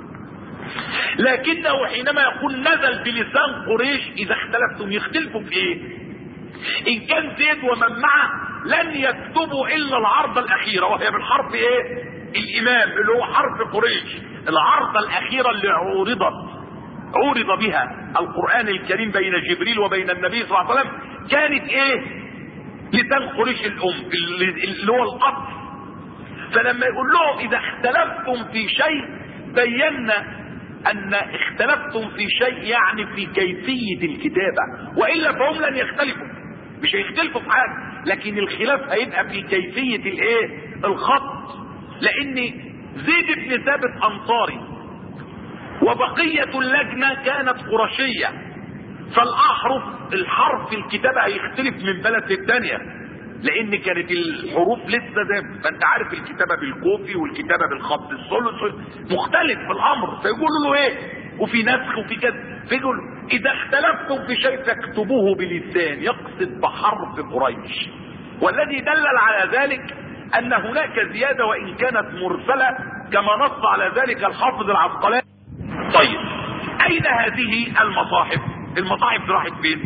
لكنه حينما يقول نزل بلسان قريش اذا اختلفتم، يختلفوا في ايه؟ ان كان زيد ومن معه لن يكتبوا الا العرضة الاخيرة، وهي بالحرف ايه؟ الامام، اللي هو حرف قريش، العرضة الاخيرة اللي عورضت عورض بها القرآن الكريم بين جبريل وبين النبي صلى الله عليه وسلم، كانت ايه؟ لسان قريش الام، اللي هو الاصل. فلما يقول لهم اذا اختلفتم في شيء، بينا ان اختلفتم في شيء يعني في كيفية الكتابة، وإلا فهم لن يختلفوا، مش هيختلفوا في حاجة، لكن الخلاف هيبقى في كيفية الايه؟ الخط. لان زيد بن ثابت انصاري وبقية اللجنة كانت قرشية، فالاحرف الحرف الكتابة هيختلف من بلد للتانية، لان كانت الحروف لسه زي ما انت عارف الكتابة بالكوفي والكتابة بالخط الثلث مختلف في الامر، فيقولوا له ايه؟ وفي نسخ وفي كذا، فيقول اذا اختلفتم في شيء فاكتبوه بلسان، يقصد بحرف قريش. والذي دلل على ذلك ان هناك زيادة وان كانت مرسلة كما نص على ذلك الحافظ العسقلاني. طيب اين هذه المصاحف؟ المصاحف راحت فين؟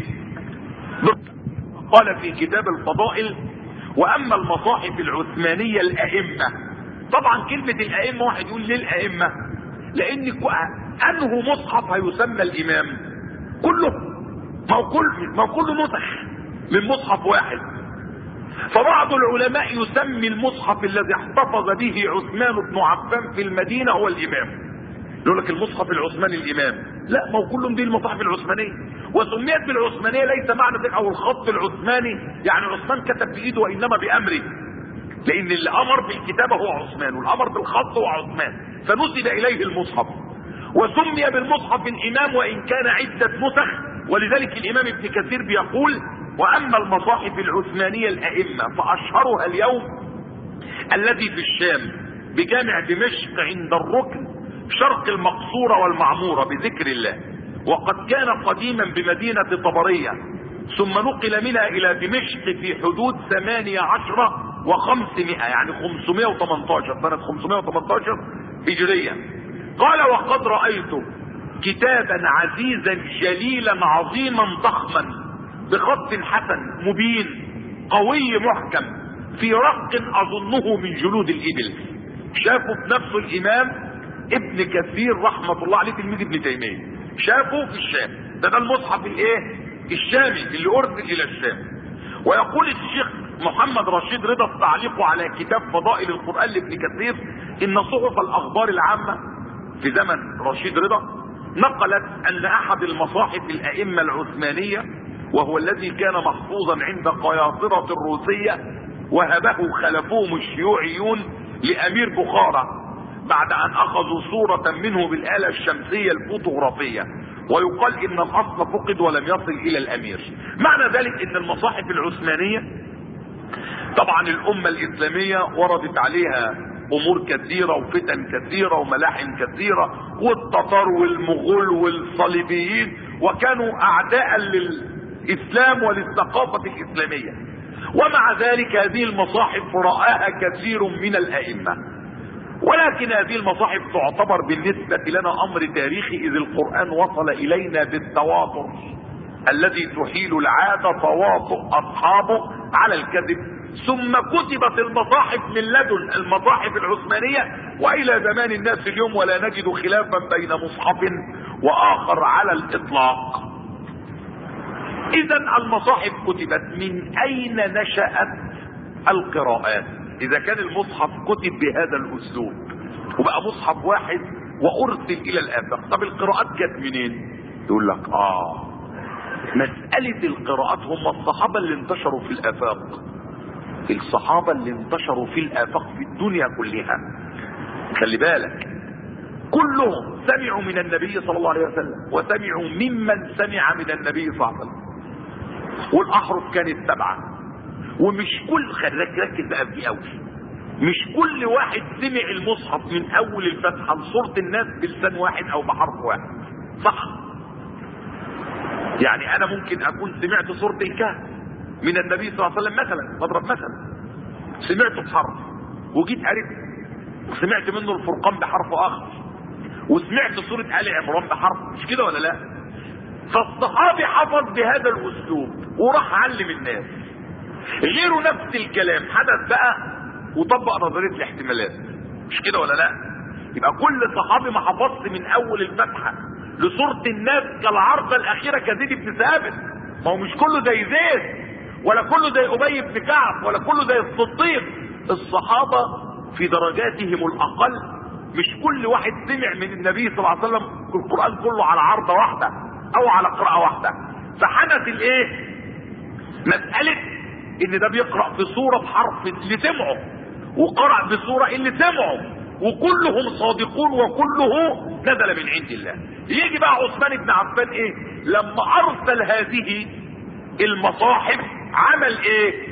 قال في كتاب الفضائل: واما المصاحف العثمانية الائمة. طبعا كلمة الائمة واحد يقول ليه الائمة؟ لان انه مصحف هيسمى الامام كله، ما هو كل ما هو كله نسخ من مصحف واحد. فبعض العلماء يسمي المصحف الذي احتفظ به عثمان بن عفان في المدينة هو الامام، يقول لك المصحف العثماني الامام. لا، ما هو كلهم دي المصاحف العثمانية، وسميت بالعثمانية ليس معنى ذلك او الخط العثماني يعني عثمان كتب بايده، وانما بامره، لان اللي امر بالكتابة هو عثمان والامر بالخط هو عثمان، فنسب اليه المصحف. وسمي بالمصحف الامام وان كان عدة نسخ، ولذلك الامام ابن كثير بيقول: واما المصاحف العثمانية الائمة فاشهرها اليوم الذي في الشام بجامع دمشق عند الركن شرق المقصورة والمعمورة بذكر الله، وقد كان قديما بمدينة طبرية، ثم نقل منها الى دمشق في حدود ثمانية عشر وخمسمائة، يعني خمسمائة وثمانية عشر سنة خمسمائة وثمانية عشر هجرية. قال: وقد رأيت كتابا عزيزا جليلا عظيما ضخما بخط حسن مبين قوي محكم في رق اظنه من جلود الابل. شافه بنفسه الامام ابن كثير رحمة الله عليه تلميذ ابن تيمية، شافه في الشام. ده ده المصحف الايه الشامي اللي ارسل الى الشام. ويقول الشيخ محمد رشيد رضا في تعليقه على كتاب فضائل القرآن لابن كثير ان صحف الاخبار العامة في زمن رشيد رضا نقلت ان احد المصاحف الائمة العثمانية، وهو الذي كان محفوظا عند قياصرة الروسية، وهبه خلفهم الشيوعيون لامير بخارى بعد ان اخذوا صورة منه بالآلة الشمسية الفوتوغرافية، ويقال ان الاصل فقد ولم يصل الى الامير. معنى ذلك ان المصاحف العثمانية طبعا الامة الاسلامية وردت عليها امور كثيرة وفتن كثيرة وملاحم كثيرة، والتتار والمغول والصليبيين، وكانوا اعداء للاسلام وللثقافة الاسلامية. ومع ذلك هذه المصاحف رآها كثير من الائمة، ولكن هذه المصاحف تعتبر بالنسبة لنا امر تاريخي، اذ القرآن وصل الينا بالتواتر الذي تحيل العادة تواطؤ اصحابه على الكذب. ثم كتبت المصاحف من لدن المصاحف العثمانية والى زمان الناس اليوم، ولا نجد خلافا بين مصحف واخر على الاطلاق. اذا المصاحف كتبت، من اين نشأت القراءات؟ اذا كان المصحف كتب بهذا الاسلوب وبقى مصحف واحد وارسل الى الافاق، طب القراءات جت منين؟ يقول لك اه مسألة القراءات هم الصحابة اللي انتشروا في الافاق، الصحابة اللي انتشروا في الافاق في الدنيا كلها. خلي بالك كلهم سمعوا من النبي صلى الله عليه وسلم، وسمعوا ممن سمع من النبي صلى الله عليه وسلم، والاحرف كانت سبعة. ومش كل خليك ركز بقى في قوي، مش كل واحد سمع المصحف من اول الفتحة لسورة الناس بلسان واحد او بحرف واحد، صح؟ يعني انا ممكن اكون سمعت سورة الكهف من النبي صلى الله عليه وسلم مثلا، بضرب مثلا، سمعته بحرف وجيت قريت وسمعت منه الفرقان بحرف اخر، وسمعت سورة آل عمران بحرف، مش كده ولا لا؟ فالصحابي حفظ بهذا الاسلوب وراح علم الناس. غيره نفس الكلام حدث بقى وطبق نظرية الاحتمالات، مش كده ولا لا؟ يبقى كل صحابي ما حفظش من اول الفتحة لسورة الناس كالعرضة الاخيرة كزيد بن ثابت، ما هو مش كله زي زيد، ولا كله زي ابي بن كعب، ولا كله زي الصديق. الصحابة في درجاتهم الاقل، مش كل واحد سمع من النبي صلى الله عليه وسلم القرآن كله على عرضة واحدة او على قراءة واحدة. فحدث الايه؟ مسألة ان ده بيقرأ في سورة بحرف اللي سمعه، وقرأ بسورة اللي سمعه، وكلهم صادقون وكله نزل من عند الله. يجي بقى عثمان بن عفان ايه؟ لما ارسل هذه المصاحف عمل ايه؟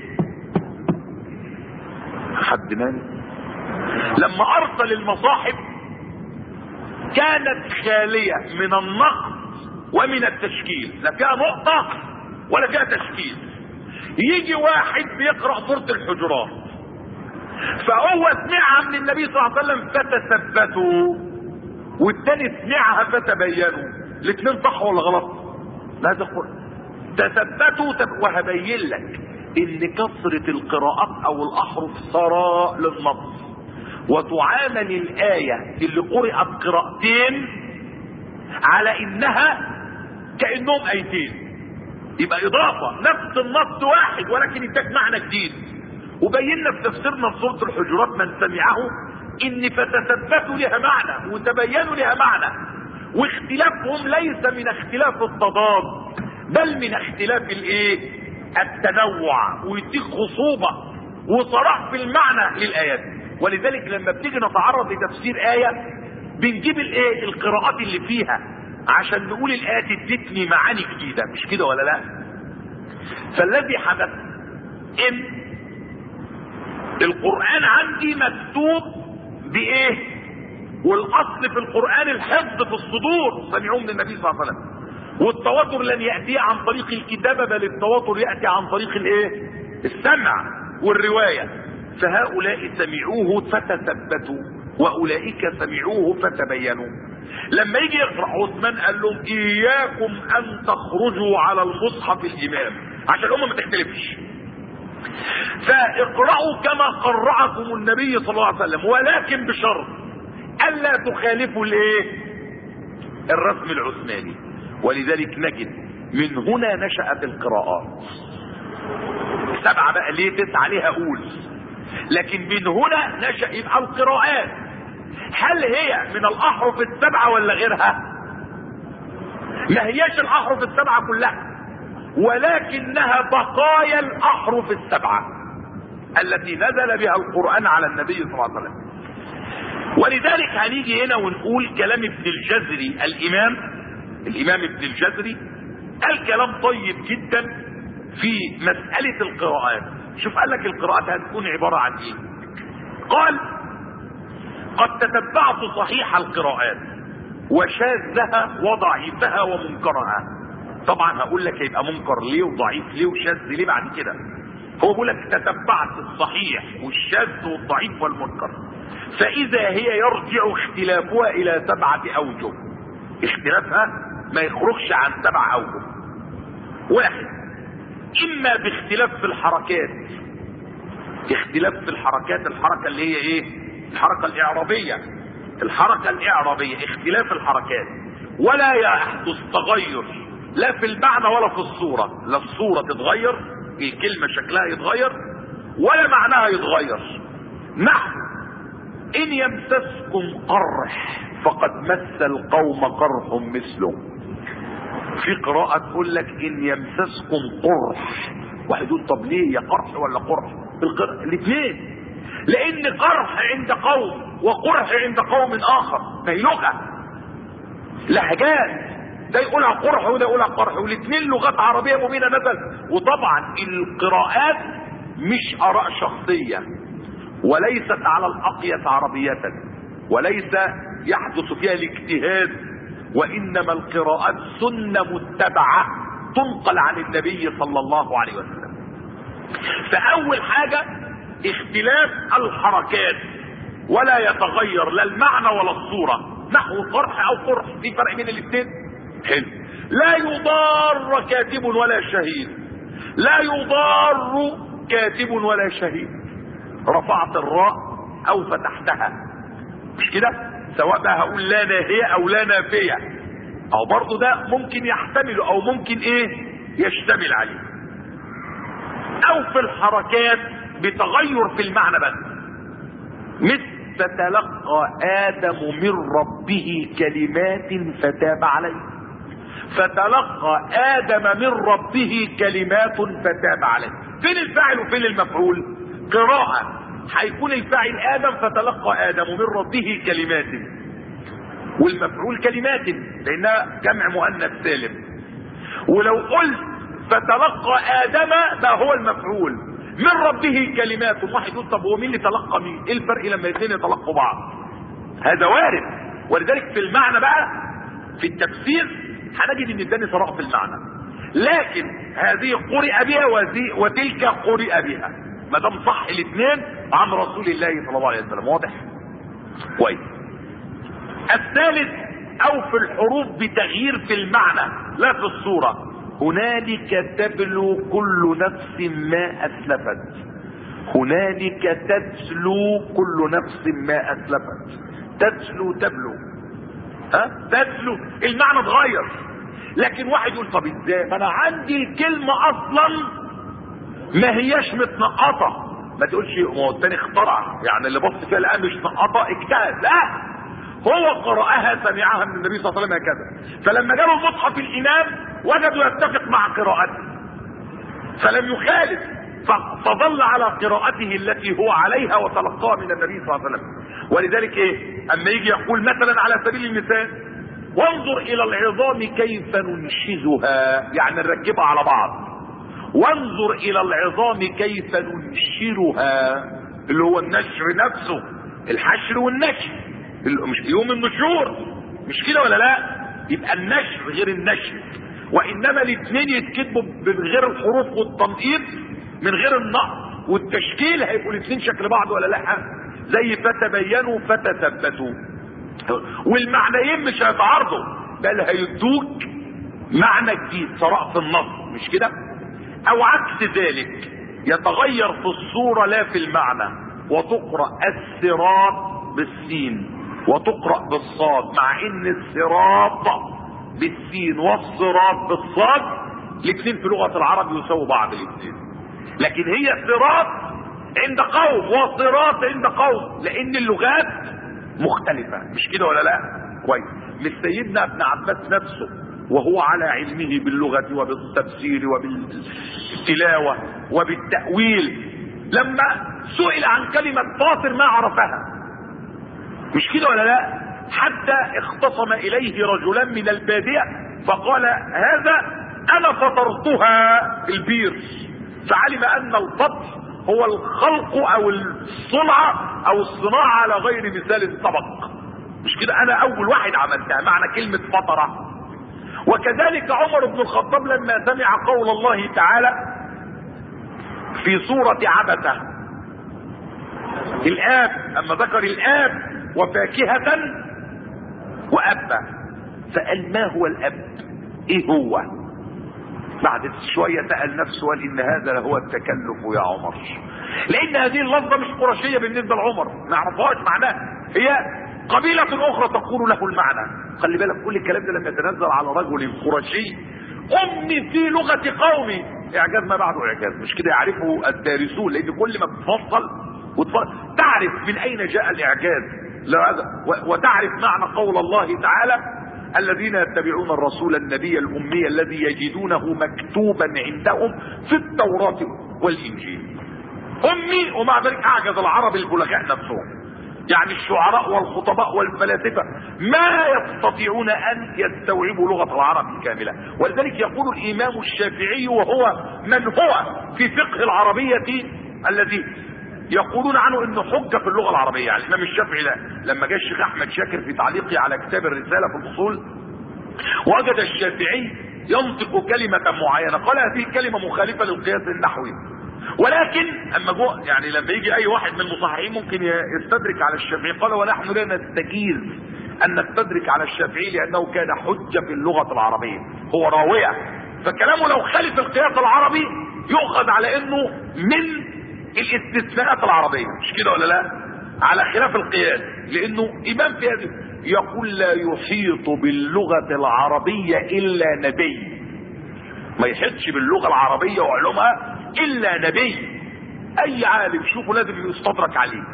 حد ناني؟ لما ارسل المصاحف كانت خالية من النقص ومن التشكيل، لا فيها نقطة ولا فيها تشكيل. يجي واحد بيقرأ سورة الحجرات فهو سمعها من النبي صلى الله عليه وسلم فتثبتوا، والتاني سمعها فتبينوا، الاثنين صح ولا غلط؟ لا تقول تثبتوا تب... وهبين لك ان كثرة القراءات او الاحرف ثراء للنص، وتعامل الآية اللي قرأت قراءتين على انها كأنهم ايتين، يبقى اضافة نفس النص واحد ولكن يديك معنى جديد. وبينا في تفسيرنا في سورة الحجرات من سمعه ان فتثبتوا لها معنى وتبينوا لها معنى، واختلافهم ليس من اختلاف التضاد بل من اختلاف الايه؟ التنوع، ويديك خصوبة وصراح في المعنى للآيات. ولذلك لما بتيجي نتعرض لتفسير آية بنجيب الايه؟ القراءات اللي فيها عشان نقول الآية تديتني معاني جديدة، مش كده ولا لا؟ فالذي حدث ان القرآن عندي مكتوب بايه؟ والاصل في القرآن الحفظ في الصدور، سمعوه من النبي صلى الله عليه وسلم، والتواتر لن يأتي عن طريق الكتابة بل التواتر يأتي عن طريق الايه؟ السمع والرواية. فهؤلاء سمعوه فتثبتوا واولئك سمعوه فتبينوا. لما يجي يقرأ عثمان قال لهم اياكم ان تخرجوا على المصحف الامام عشان الامه ما تختلفش، فاقرأوا كما قرأكم النبي صلى الله عليه وسلم، ولكن بشرط الا تخالفوا الايه؟ الرسم العثماني. ولذلك نجد من هنا نشأت القراءات سبعة بقى، ليه تسعة ليه اقول، لكن من هنا نشأ يبقى القراءات هل هي من الاحرف السبعة ولا غيرها؟ ما هياش الاحرف السبعة كلها، ولكنها بقايا الاحرف السبعة التي نزل بها القرآن على النبي صلى الله عليه وسلم. ولذلك هنيجي هنا ونقول كلام ابن الجزري الامام الامام ابن الجزري قال كلام طيب جدا في مسألة القراءات. شوف قال لك القراءات هتكون عبارة عن ايه؟ قال قد تتبعت صحيح القراءات وشاذها وضعيفها ومنكرها. طبعا هقول لك هيبقى منكر ليه وضعيف ليه وشاذ ليه بعد كده. هو بيقول لك تتبعت الصحيح والشاذ والضعيف والمنكر، فاذا هي يرجع اختلافها الى سبعة اوجه، اختلافها ما يخرجش عن سبع اوجه. واحد، اما باختلاف في الحركات، اختلاف في الحركات، الحركة اللي هي ايه؟ الحركة الاعرابية، الحركة الاعرابية اختلاف الحركات، ولا يحدث تغير لا في المعنى ولا في الصورة، لا الصورة تتغير الكلمة شكلها يتغير ولا معناها يتغير. نحو ان يمسسكم قرح فقد مس القوم قرح مثله. في قراءة تقول لك ان يمسسكم قرح، واحد يقول طب ليه يا قرح ولا قرح؟ الاثنين، لان قرح عند قوم وقرح عند قوم اخر، ما هي لغة لهجات، ده يقولها قرح وده يقولها قرح، والاثنين لغات عربية مبينة نزل. وطبعا القراءات مش اراء شخصية وليست على الاقية عربية، وليس يحدث فيها الاجتهاد، وانما القراءات سنة متبعة تنقل عن النبي صلى الله عليه وسلم. فاول حاجة اختلاف الحركات ولا يتغير لا المعنى ولا الصورة، نحو قرح او قرح، في فرق بين الاثنين. حلو. لا يضار كاتب ولا شهيد، لا يضار كاتب ولا شهيد، رفعت الراء او فتحتها، مش كده؟ سواء بقى هقول لا ناهية او لا نافية، او برضو ده ممكن يحتمل او ممكن ايه يشتمل عليه. او في الحركات بتغير في المعنى بس، مثل فتلقى آدم من ربه كلمات فتاب عليه، فتلقى آدم من ربه كلمات فتاب عليه. فين الفاعل وفين المفعول؟ قراءة هيكون الفاعل آدم فتلقى آدم من ربه كلمات، والمفعول كلمات لأنها جمع مؤنث سالم. ولو قلت فتلقى آدم ما هو المفعول من ربه كلمات، واحد يقول طب هو مين اللي تلقى مين؟ ايه الفرق لما الاثنين يتلقوا بعض؟ هذا وارد. ولذلك في المعنى بقى في التفسير هنجد ان الثاني صراع في المعنى، لكن هذه قرئ بها وتلك قرئ بها، ما دام صح الاثنين عن رسول الله صلى الله عليه وسلم. واضح كويس. الثالث او في الحروف بتغيير في المعنى لا في الصورة. هنالك تبلو كل نفس ما اسلفت، هنالك تتلو كل نفس ما اسلفت. تتلو تبلو، ها تتلو المعنى اتغير. لكن واحد يقول طب ازاي، ما انا عندي الكلمة اصلا ما هياش متنقطة. ما تقولش هو التاني اخترع، يعني اللي بص فيها الان مش نقطة اجتهد، لا هو قرأها سمعها من النبي صلى الله عليه وسلم هكذا. فلما جابوا المصحف الامام وجدوا يتفق مع قراءته فلم يخالف، فظل على قراءته التي هو عليها وتلقاها من النبي صلى الله عليه وسلم. ولذلك ايه اما يجي يقول مثلا على سبيل المثال وانظر الى العظام كيف ننشزها، يعني نركبها على بعض. وانظر الى العظام كيف ننشرها، اللي هو النشر نفسه، الحشر والنشر، مش يوم النشور، مش كده ولا لا؟ يبقى النشر غير النشر، وانما الاثنين يتكتبوا من غير الحروف والتنقيط، من غير النقط والتشكيل، هيبقوا الاثنين شكل بعض ولا لا؟ زي فتبينوا فتثبتوا، والمعنيين مش هيتعارضوا بل هيدوك معنى جديد سواء في النص، مش كده؟ او عكس ذلك يتغير في الصورة لا في المعنى، وتقرأ الصراط بالسين وتقرأ بالصاد، مع ان الصراط بالسين والصراط بالصاد الاثنين في لغة العرب يساووا بعض الاثنين، لكن هي صراط عند قوم وصراط عند قوم لان اللغات مختلفة، مش كده ولا لا؟ كويس. مش سيدنا ابن عباس نفسه وهو على علمه باللغة وبالتفسير وبالتلاوة وبالتأويل لما سئل عن كلمة فاطر ما عرفها، مش كده ولا لا؟ حتى اختصم اليه رجلان من البادية فقال هذا انا فطرتها في البير، فعلم ان الفطر هو الخلق او الصنعة او الصناعة على غير مثال الطبق، مش كده؟ انا اول واحد عملتها، معنى كلمة فطرة. وكذلك عمر بن الخطاب لما سمع قول الله تعالى في سورة عبسة الآب، اما ذكر الآب وفاكهة وأبا فقال ما هو الأب؟ ايه هو؟ بعد شوية سأل نفسه وقال ان هذا لهو التكلف يا عمر، لان هذه اللفظة مش قرشية بالنسبة لعمر، ما عرفهاش معناها، هي قبيلة اخرى تقول له المعنى. خلي بالك كل الكلام ده لما يتنزل على رجل قرشي امي في لغة قومي، اعجاز ما بعده اعجاز، مش كده؟ يعرفه الدارسون، لان كل ما بتفصل وتفصل تعرف من اين جاء الاعجاز، وتعرف معنى قول الله تعالى الذين يتبعون الرسول النبي الامي الذي يجدونه مكتوبا عندهم في التوراة والانجيل. امي، ومع ذلك اعجز العرب البلغاء نفسهم، يعني الشعراء والخطباء والفلاسفة ما يستطيعون ان يستوعبوا لغة العرب كاملة. ولذلك يقول الامام الشافعي وهو من هو في فقه العربية الذي يقولون عنه انه حجة في اللغة العربية، يعني الامام الشافعي ده لما جاء الشيخ احمد شاكر في تعليقه على كتاب الرسالة في الاصول وجد الشافعي ينطق كلمة معينة قال هذه كلمة مخالفة للقياس النحوي، ولكن اما جو يعني لما يجي اي واحد من المصححين ممكن يستدرك على الشافعي، قال ونحن لا نستجيز ان نستدرك على الشافعي لانه كان حجة في اللغة العربية، هو راوية، فكلامه لو خالف القياس العربي يؤخذ على انه من الاستثناءات العربية، مش كده ولا لا؟ على خلاف القياس، لانه امام في هذه يقول لا يحيط باللغة العربية الا نبي، ما يحيطش باللغة العربية وعلومها الا نبي، اي عالم شوفه لازم يستدرك عليه،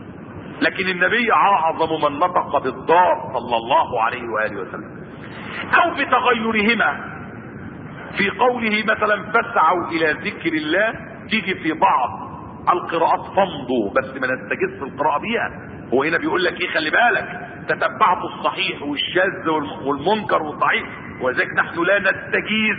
لكن النبي اعظم من نطق بالضاد صلى الله عليه وآله وسلم. او بتغيرهما في قوله مثلا فاسعوا الى ذكر الله، تيجي في بعض القراءات فمضوا، بس ما نستجز القراءة بيها، هو هنا بيقول لك ايه؟ خلي بالك تتبعت الصحيح والشاذ والمنكر والضعيف، وذلك نحن لا نستجيز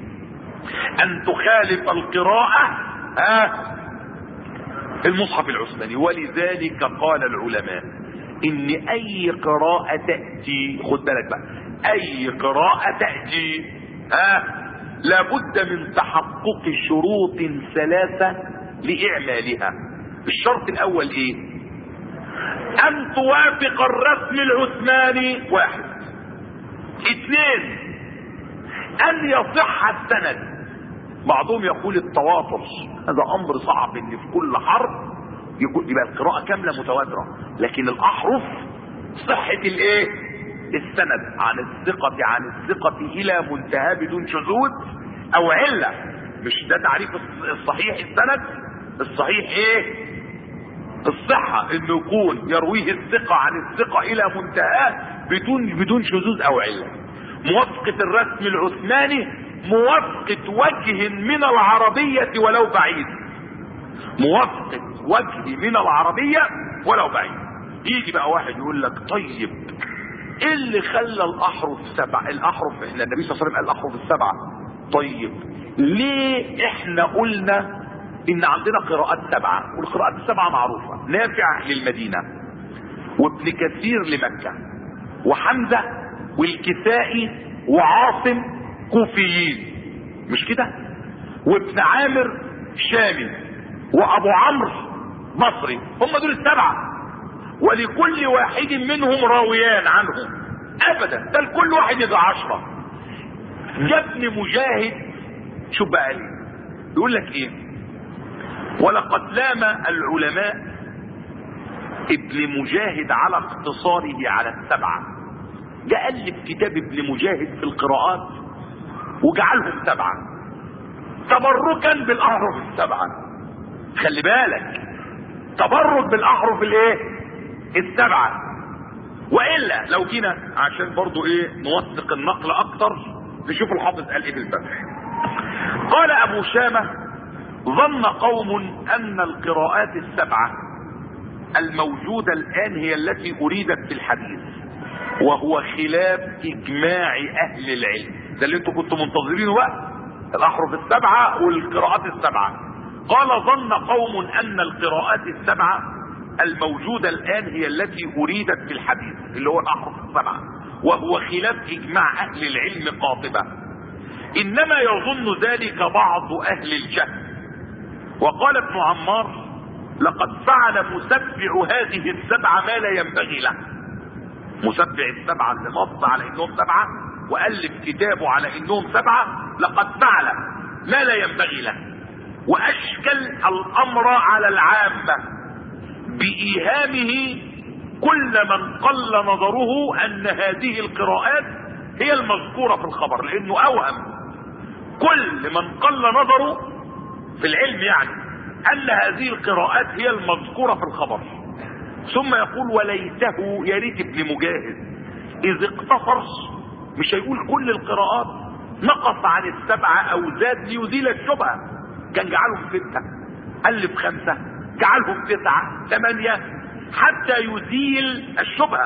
ان تخالف القراءة ها المصحف العثماني. ولذلك قال العلماء ان اي قراءة تأتي، خد بالك بقى، اي قراءة تأتي ها لابد من تحقق شروط ثلاثة لاعمالها. الشرط الاول ايه؟ ان توافق الرسم العثماني، واحد. اثنين، ان يصح السند. بعضهم يقول التواتر، هذا امر صعب ان في كل حرف يكون يبقى القراءة كاملة متواترة، لكن الاحرف صحة الايه؟ السند عن الثقة عن الثقة الى منتهى بدون شذوذ او علة. مش ده تعريف الصحيح السند؟ الصحيح ايه؟ الصحة انه يكون يرويه الثقة عن الثقة الى منتهى بدون بدون شذوذ او علة. موافقة الرسم العثماني موافقة وجه من العربية ولو بعيد، موافقة وجه من العربية ولو بعيد. يجي بقى واحد يقول لك طيب ايه اللي خلى الاحرف سبعة؟ الاحرف احنا النبي صلى الله عليه وسلم قال الاحرف السبعة، طيب ليه احنا قلنا ان عندنا قراءات سبعة؟ والقراءات السبعة معروفة، نافع للمدينة وابن كثير لمكة وحمزة والكسائي وعاصم كوفيين، مش كده؟ وابن عامر شامي وابو عمرو مصري، هم دول السبعة، ولكل واحد منهم راويان عنهم. ابدا، ده لكل واحد يبقى عشرة. جاء ابن مجاهد، شوف بقى ايه يقول لك ايه؟ ولقد لام العلماء ابن مجاهد على اقتصاره على السبعة. جاء ألف كتاب ابن مجاهد في القراءات وجعلهم سبعة تبركا بالاحرف السبعة. خلي بالك، تبرك بالاحرف الايه؟ السبعة. والا لو جينا عشان برضو ايه نوثق النقل اكتر نشوف الحافظ قال ايه في الفتح. قال ابو شامة: ظن قوم ان القراءات السبعة الموجودة الان هي التي اريدت في الحديث، وهو خلاف اجماع اهل العلم. ده اللي انتوا كنتوا منتظرينه بقى، الاحرف السبعة والقراءات السبعة. قال: ظن قوم ان القراءات السبعة الموجودة الان هي التي اريدت في الحديث، اللي هو الاحرف السبعة، وهو خلاف اجماع اهل العلم قاطبة، انما يظن ذلك بعض اهل الجهل. وقال ابن عمار: لقد فعل مسبع هذه السبعة ما لا ينبغي له. مسبع السبعة اللي نص على انهم سبعة والف كتابه على انهم سبعة، لقد فعل ما لا ينبغي له، واشكل الامر على العامة بايهامه كل من قل نظره ان هذه القراءات هي المذكورة في الخبر، لانه اوهم كل من قل نظره في العلم يعني ان هذه القراءات هي المذكورة في الخبر. ثم يقول: وليته، يا ريت ابن مجاهد اذ اقتصر، مش هيقول كل القراءات، نقص عن السبعة او زاد ليزيل الشبهة، كان جعلهم ستة، الف خمسة، جعلهم تسعة، ثمانية، حتى يزيل الشبهة.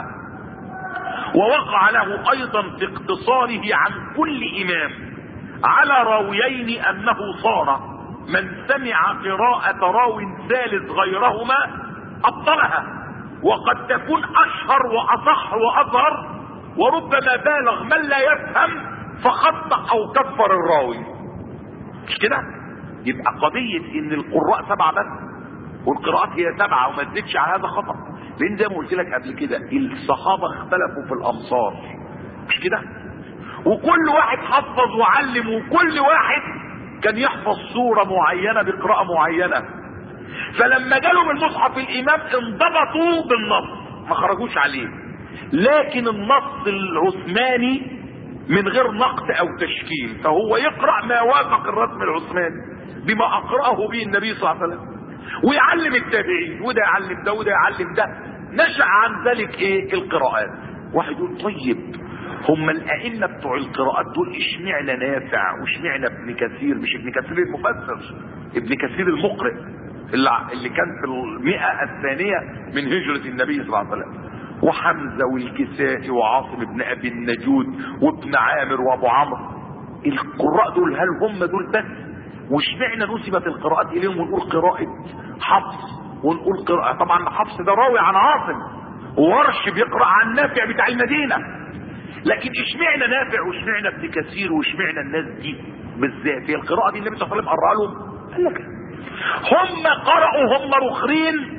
ووقع له ايضا في اقتصاره عن كل امام على راويين انه صار من سمع قراءة راو ثالث غيرهما ابطلها، وقد تكون اشهر واصح واظهر، وربما بالغ من لا يفهم فخطأ او كفر الراوي. مش كده؟ يبقى قضية ان القراء سبعة بس والقراءات هي سبعة وما تزيدش على هذا خطأ، لان زي ما قلت لك قبل كده الصحابة اختلفوا في الامصار، مش كده؟ وكل واحد حفظ وعلم، وكل واحد كان يحفظ سورة معينة بقراءة معينة، فلما جالهم المصحف الامام انضبطوا بالنص ما خرجوش عليه. لكن النص العثماني من غير نقد او تشكيل، فهو يقرأ ما وافق الرسم العثماني بما اقرأه به النبي صلى الله عليه وسلم، ويعلم التابعين، وده يعلم ده وده يعلم ده. نشأ عن ذلك ايه؟ القراءات. واحد يقول: طيب هم الائمة بتوع القراءات دول اشمعنى نافع واشمعنى ابن كثير؟ مش ابن كثير المفسر، ابن كثير المقرئ اللي كان في المئة الثانية من هجرة النبي صلى الله عليه وسلم، وحمزة والكسائي وعاصم ابن ابي النجود وابن عامر وابو عمرو. القراء دول هل هم دول بس؟ واشمعنى نسبت القراءات اليهم ونقول قراءة حفص ونقول قراءة؟ طبعا حفص ده راوي عن عاصم، وورش بيقرأ عن نافع بتاع المدينة. لكن اشمعنا نافع واشمعنا ابن كثير واشمعنا الناس دي بالذات؟ هي القراءة دي النبي صلى الله عليه وسلم قرأ لهم؟ قال لك هم قرأوا هم رخرين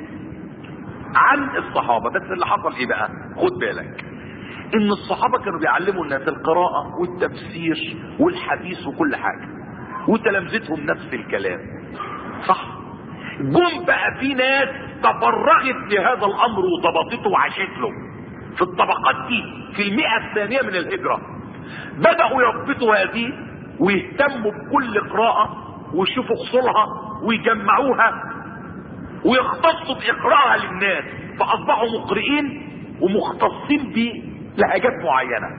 عن الصحابة. بس اللي حصل ايه بقى؟ خد بالك ان الصحابة كانوا بيعلموا الناس القراءة والتفسير والحديث وكل حاجة، وتلامذتهم نفس الكلام، صح؟ جم بقى في ناس تفرغت لهذا الامر وضبطته وعاشت له في الطبقات دي في المئة الثانية من الهجرة، بدأوا يضبطوا هذه ويهتموا بكل قراءة ويشوفوا اصولها ويجمعوها ويختصوا بإقراءها للناس، فأصبحوا مقرئين ومختصين بلهجات معينة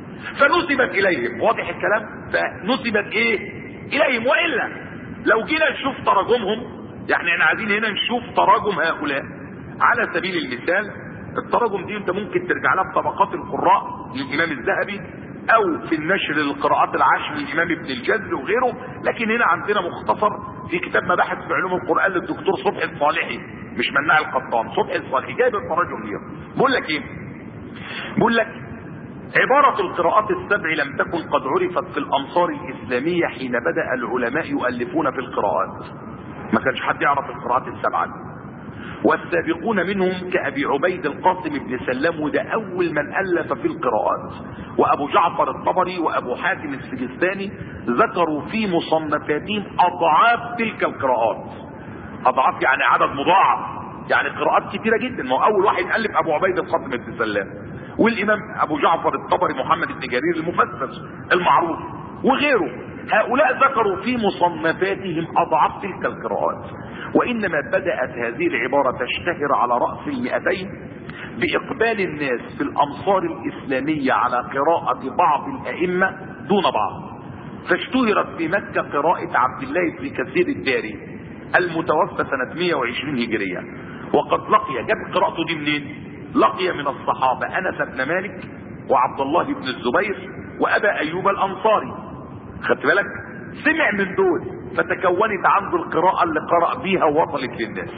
فنسبت إليهم. واضح الكلام؟ فنسبت إيه؟ إليهم. وإلا لو جينا نشوف تراجمهم، يعني احنا عايزين هنا نشوف تراجم هؤلاء على سبيل المثال. التراجم دي انت ممكن ترجع لها في طبقات القراء للإمام الذهبي او في النشر للقراءات العشر للإمام ابن الجزري وغيره، لكن هنا عندنا مختصر في كتاب مباحث في علوم القرآن للدكتور صبحي الصالحي، مش مناع القطان، صبحي الصالحي جايب التراجم دي. بقول لك ايه؟ بقول لك عبارة القراءات السبع لم تكن قد عرفت في الأمصار الإسلامية حين بدأ العلماء يؤلفون في القراءات. ما كانش حد يعرف القراءات السبعة، والسابقون منهم كأبي عبيد القاسم بن سلام، وده أول من ألف في القراءات، وأبو جعفر الطبري وأبو حاتم السجستاني ذكروا في مصنفاتهم أضعاف تلك القراءات. أضعاف يعني عدد مضاعف، يعني قراءات كتيرة جدا. ما هو أول واحد ألف أبو عبيد القاسم بن سلام، والإمام أبو جعفر الطبري محمد بن جرير المفسر المعروف وغيره. هؤلاء ذكروا في مصنفاتهم أضعاف تلك القراءات. وإنما بدأت هذه العبارة تشتهر على رأس المئتين بإقبال الناس في الأمصار الإسلامية على قراءة بعض الأئمة دون بعض، فاشتهرت في مكة قراءة عبد الله بن كثير الداري المتوفى سنة مئة وعشرين هجرية. وقد لقي، جاب قراءته دي منين؟ لقي من الصحابة أنس بن مالك وعبد الله بن الزبير وأبا أيوب الأنصاري. خدت بالك؟ سمع من دول فتكونت عنده القراءة اللي قرأ بيها ووصلت للناس.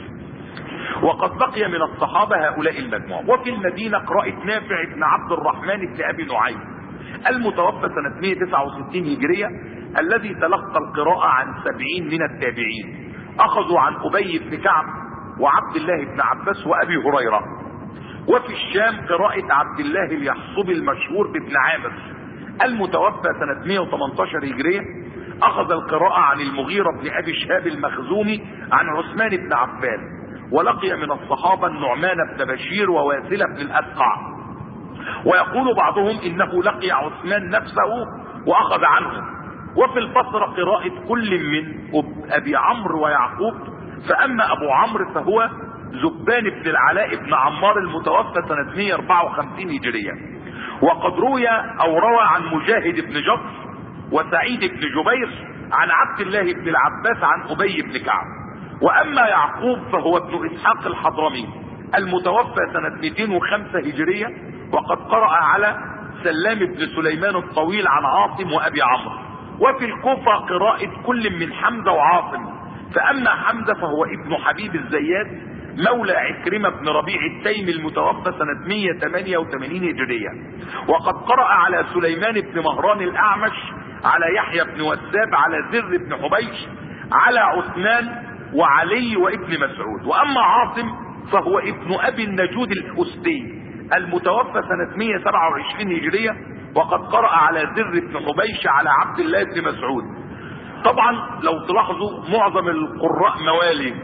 وقد بقي من الصحابة هؤلاء المجموعة. وفي المدينة قراءة نافع بن عبد الرحمن بن أبي نعيم المتوفى سنة مئة وتسعة وستين هجرية، الذي تلقى القراءة عن سبعين من التابعين، أخذوا عن أبي بن كعب وعبد الله بن عباس وأبي هريرة. وفي الشام قراءة عبد الله اليحصبي المشهور بابن عامر المتوفى سنة مئة وثمانية عشر هجرية، أخذ القراءة عن المغيرة بن أبي شهاب المخزومي عن عثمان بن عفان. ولقي من الصحابة النعمان بن بشير وواسلة بن الأسقع. ويقول بعضهم إنه لقي عثمان نفسه وأخذ عنه. وفي البصرة قراءة كل من أبي عمرو ويعقوب، فأما أبو عمرو فهو زبان بن العلاء بن عمار المتوفى سنة مئة وأربعة وخمسين هجرية. وقد روي أو روى عن مجاهد بن جبر وسعيد بن جبير عن عبد الله بن العباس عن أبي بن كعب. وأما يعقوب فهو ابن إسحاق الحضرمي المتوفى سنة مئتين وخمسة هجرية، وقد قرأ على سلام بن سليمان الطويل عن عاصم وأبي عمرو. وفي الكوفة قراءة كل من حمزة وعاصم، فأما حمزة فهو ابن حبيب الزيات مولى عكرمة بن ربيع التيمي المتوفى سنة مئة وثمانية وثمانين هجرية. وقد قرأ على سليمان بن مهران الأعمش على يحيى بن وثاب على زر بن حبيش على عثمان وعلي وابن مسعود. وأما عاصم فهو ابن أبي النجود الأسدي المتوفى سنة مئة وسبعة وعشرين هجرية، وقد قرأ على زر بن حبيش على عبد الله بن مسعود. طبعا لو تلاحظوا معظم القراء موالي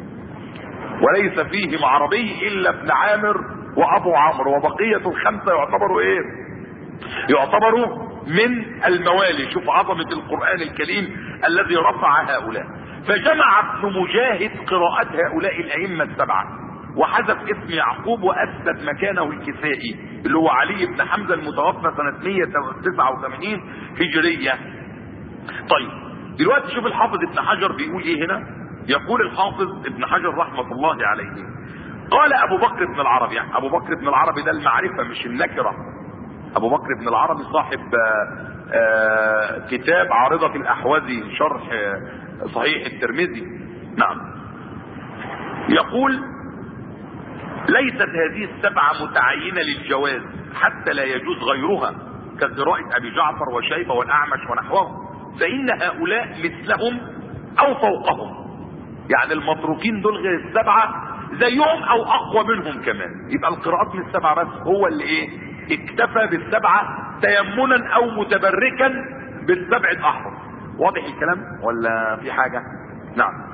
وليس فيهم عربي إلا ابن عامر وأبو عمرو، وبقية الخمسة يعتبروا إيه؟ يعتبروا من الموالي. شوف عظمة القرآن الكريم الذي رفع هؤلاء. فجمع ابن مجاهد قراءات هؤلاء الأئمة السبعة وحذف اسم يعقوب وأثبت مكانه الكسائي اللي هو علي بن حمزة المتوفى سنة مئة وتسعة وثمانين هجرية. طيب دلوقتي شوف الحافظ ابن حجر بيقول ايه هنا. يقول الحافظ ابن حجر رحمة الله عليه: قال أبو بكر بن العربي. يعني أبو بكر بن العربي ده المعرفة مش النكرة. أبو بكر بن العربي صاحب آآ آآ كتاب عارضة الأحوذي شرح صحيح الترمذي. نعم. يقول: ليست هذه السبعة متعينة للجواز حتى لا يجوز غيرها، كقراءة ابي جعفر وشيبة والاعمش ونحوهم، فان هؤلاء مثلهم او فوقهم، يعني المتروكين دول غير السبعة زيهم او اقوى منهم كمان. يبقى القراءات من السبعة بس هو اللي ايه اكتفى بالسبعة تيمنا او متبركا بالسبعة احرف. واضح الكلام ولا في حاجة؟ نعم.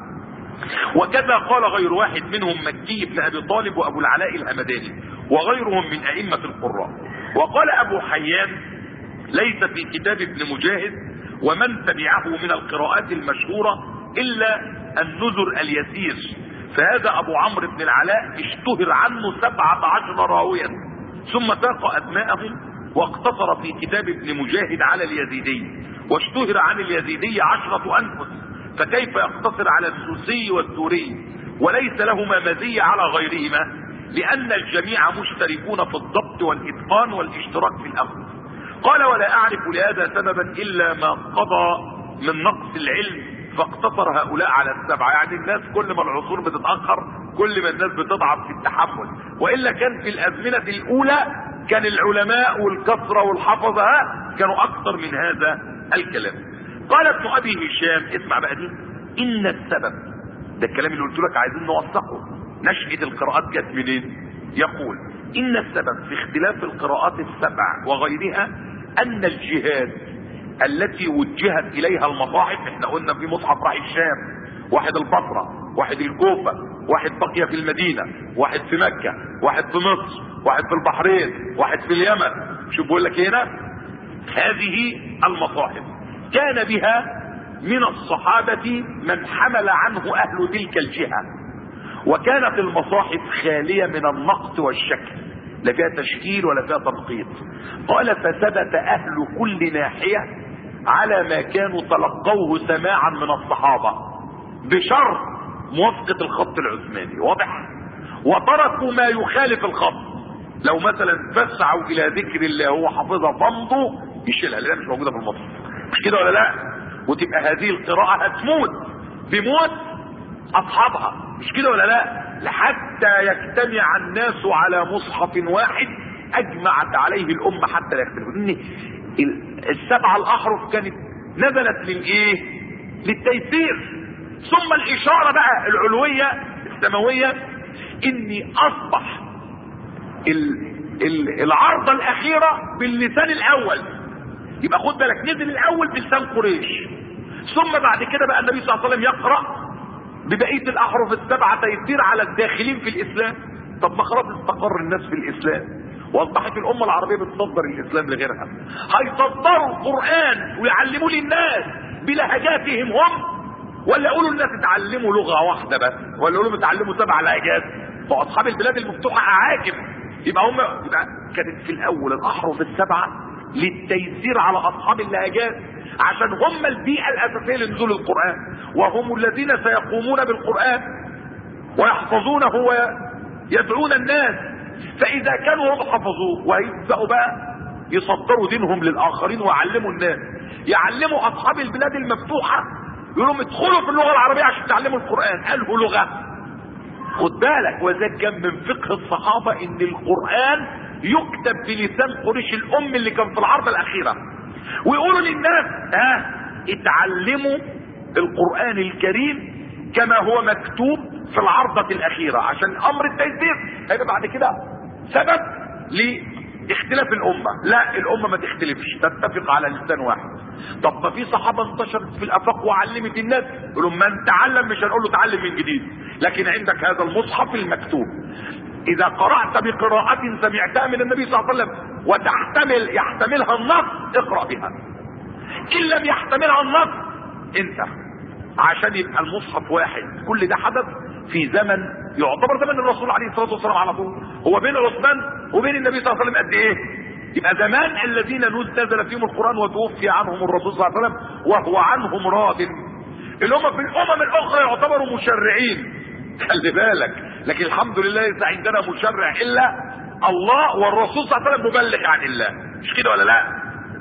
وكذا قال غير واحد منهم مكي بن ابي طالب وابو العلاء الهمداني وغيرهم من ائمة القراء. وقال ابو حيان ليس في كتاب ابن مجاهد ومن تبعه من القراءات المشهورة الا النذر اليسير، فهذا ابو عمرو بن العلاء اشتهر عنه سبعة عشر راويا، ثم ساق اسماءهم واقتصر في كتاب ابن مجاهد على اليزيدي، واشتهر عن اليزيدي عشرة انفس، فكيف يقتصر على السوسي والسوري وليس لهما مزية على غيرهما، لان الجميع مشتركون في الضبط والاتقان والاشتراك في الاخذ. قال ولا اعرف لهذا سببا الا ما قضى من نقص العلم فاقتصر هؤلاء على السبعة. يعني الناس كل ما العصور بتتأخر كل ما الناس بتضعف في التحمل، وإلا كان في الأزمنة الأولى كان العلماء والكثرة والحفظة كانوا أكثر من هذا الكلام. قال ابن أبي هشام، اسمع بقى دي، إن السبب، ده الكلام اللي قلت لك عايزين نوثقه، نشأة القراءات جت منين؟ يقول إن السبب في اختلاف القراءات السبع وغيرها أن الجهاد التي وجهت اليها المصاحف، احنا قلنا في مصحف راح الشام، واحد البصرة، واحد الكوفة، واحد بقي في المدينة، واحد في مكة، واحد في مصر، واحد في البحرين، واحد في اليمن. شوف بقول لك هنا هذه المصاحف كان بها من الصحابة من حمل عنه اهل تلك الجهة، وكانت المصاحف خالية من النقص والشكل، لا فيها تشكيل ولا فيها تنقيط. قال فثبت اهل كل ناحية على ما كانوا تلقوه سماعا من الصحابة بشرط موافقة الخط العثماني. واضح؟ وتركوا ما يخالف الخط. لو مثلا فسعوا الى ذكر الله هو حافظها فمضوا يشيلها لانها مش موجودة في المصحف، مش كده ولا لا؟ وتبقى هذه القراءة هتموت بموت اصحابها، مش كده ولا لا؟ لحتى يجتمع الناس على مصحف واحد اجمعت عليه الامة حتى لا يختلفوا. ان السبعة الاحرف كانت نزلت للايه؟ للتيسير. ثم الاشارة بقى العلوية السماوية اني اصبح ال ال العرضة الاخيرة باللسان الاول. يبقى خد بالك نزل الاول بلسان قريش، ثم بعد كده بقى النبي صلى الله عليه وسلم يقرأ ببقية الاحرف السبعة تيسير على الداخلين في الاسلام. طب ما خلاص استقر الناس في الاسلام واصبحت الامة العربية بتصدر الاسلام لغيرها، هيصدروا القرآن ويعلموا للناس بلهجاتهم هم، ولا يقولوا الناس اتعلموا لغة واحدة بس، ولا يقولوا اتعلموا سبع لهجات؟ فاصحاب البلاد المفتوحة اعاجم. يبقى هم يبقى كانت في الاول الاحرف السبعة للتيسير على اصحاب اللهجات، عشان هم البيئة الاساسية لنزول القرآن، وهم الذين سيقومون بالقرآن ويحفظونه ويدعون الناس. فاذا كانوا هم حفظوه ويبدأوا بقى يصدروا دينهم للاخرين ويعلموا الناس، يعلموا اصحاب البلاد المفتوحة، يقولوا ادخلوا في اللغة العربية عشان تعلموا القرآن. قالوا لغة، خد بالك. وذلك كان من فقه الصحابة ان القرآن يكتب بلسان قريش الام اللي كان في العرضة الاخيرة، ويقولوا للناس ها اتعلموا القرآن الكريم كما هو مكتوب في العرضة الاخيرة، عشان امر التيسير هيبقى بعد كده سبب لاختلاف الامة. لا، الامة ما تختلفش، تتفق على لسان واحد. طب ما في صحابة انتشرت في الافاق وعلمت الناس، يقولوا من تعلم مش هنقول له تعلم من جديد، لكن عندك هذا المصحف المكتوب، اذا قرأت بقراءة سمعتها من النبي صلى الله عليه وسلم وتحتمل يحتملها النص اقرأ بها، ان لم يحتملها النص انت، عشان يبقى المصحف واحد. كل ده حدث في زمن يعتبر زمن الرسول عليه الصلاة والسلام على طول. هو بين عثمان وبين النبي صلى الله عليه وسلم قد ايه؟ يبقى زمان الذين نزل فيهم القرآن وتوفي عنهم الرسول صلى الله عليه وسلم وهو عنهم راض. الامم في الامم الاخرى يعتبروا مشرعين، خلي بالك، لكن الحمد لله ليس عندنا مشرع الا الله، والرسول صلى الله عليه وسلم مبلغ عن الله، مش كده ولا لا؟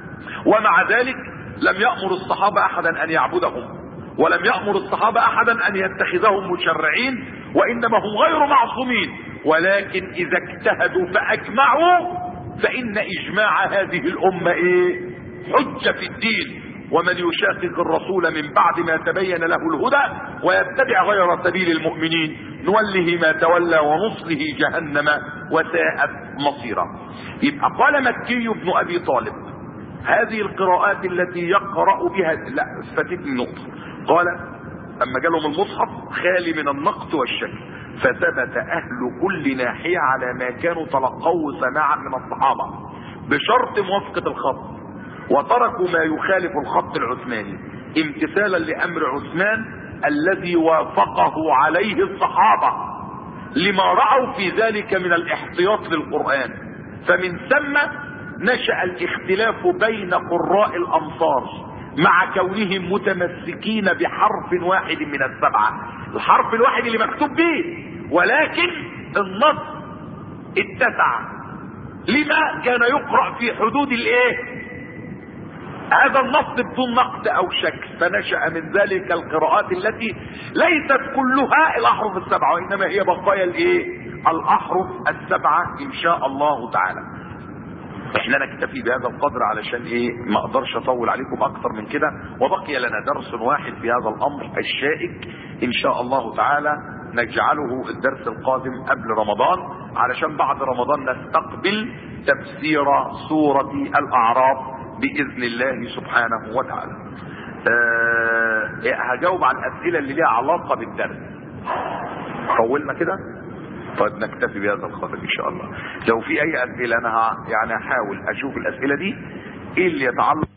ومع ذلك لم يأمر الصحابة احدا ان يعبدهم، ولم يأمر الصحابة احدا ان يتخذهم مشرعين، وانما هم غير معصومين، ولكن اذا اجتهدوا فاجمعوا فإن إجماع هذه الأمة إيه؟ حجة في الدين. ومن يشاقق الرسول من بعد ما تبين له الهدى ويتبع غير سبيل المؤمنين نوله ما تولى ونصله جهنم وساءت مصيرا. يبقى قال مكي بن أبي طالب هذه القراءات التي يقرأ بها، لا فاتتني نقطة، قال أما جالهم المصحف خالي من النقط والشك فثبت أهل كل ناحية على ما كانوا تلقوه سماعا من الصحابة بشرط موافقة الخط، وتركوا ما يخالف الخط العثماني امتثالا لأمر عثمان الذي وافقه عليه الصحابة لما رأوا في ذلك من الاحتياط للقرآن. فمن ثم نشأ الاختلاف بين قراء الأمصار مع كونهم متمسكين بحرف واحد من السبعة، الحرف الواحد اللي مكتوب به، ولكن النص اتسع لما كان يقرأ في حدود الايه هذا النص بدون نقد او شك. فنشأ من ذلك القراءات التي ليست كلها الاحرف السبعة وانما هي بقايا الايه الاحرف السبعة ان شاء الله تعالى. احنا نكتفي بهذا القدر علشان ايه ما اقدرش اطول عليكم اكتر من كده، وبقي لنا درس واحد في هذا الامر الشائك ان شاء الله تعالى نجعله الدرس القادم قبل رمضان علشان بعد رمضان نستقبل تفسير سورة الاعراف باذن الله سبحانه وتعالى. أه هجاوب على الاسئلة اللي ليها علاقة بالدرس. طولنا كده؟ طيب نكتفي بهذا القدر ان شاء الله. لو في اي اسئلة انا يعني هحاول اشوف الاسئلة دي ايه اللي يتعلق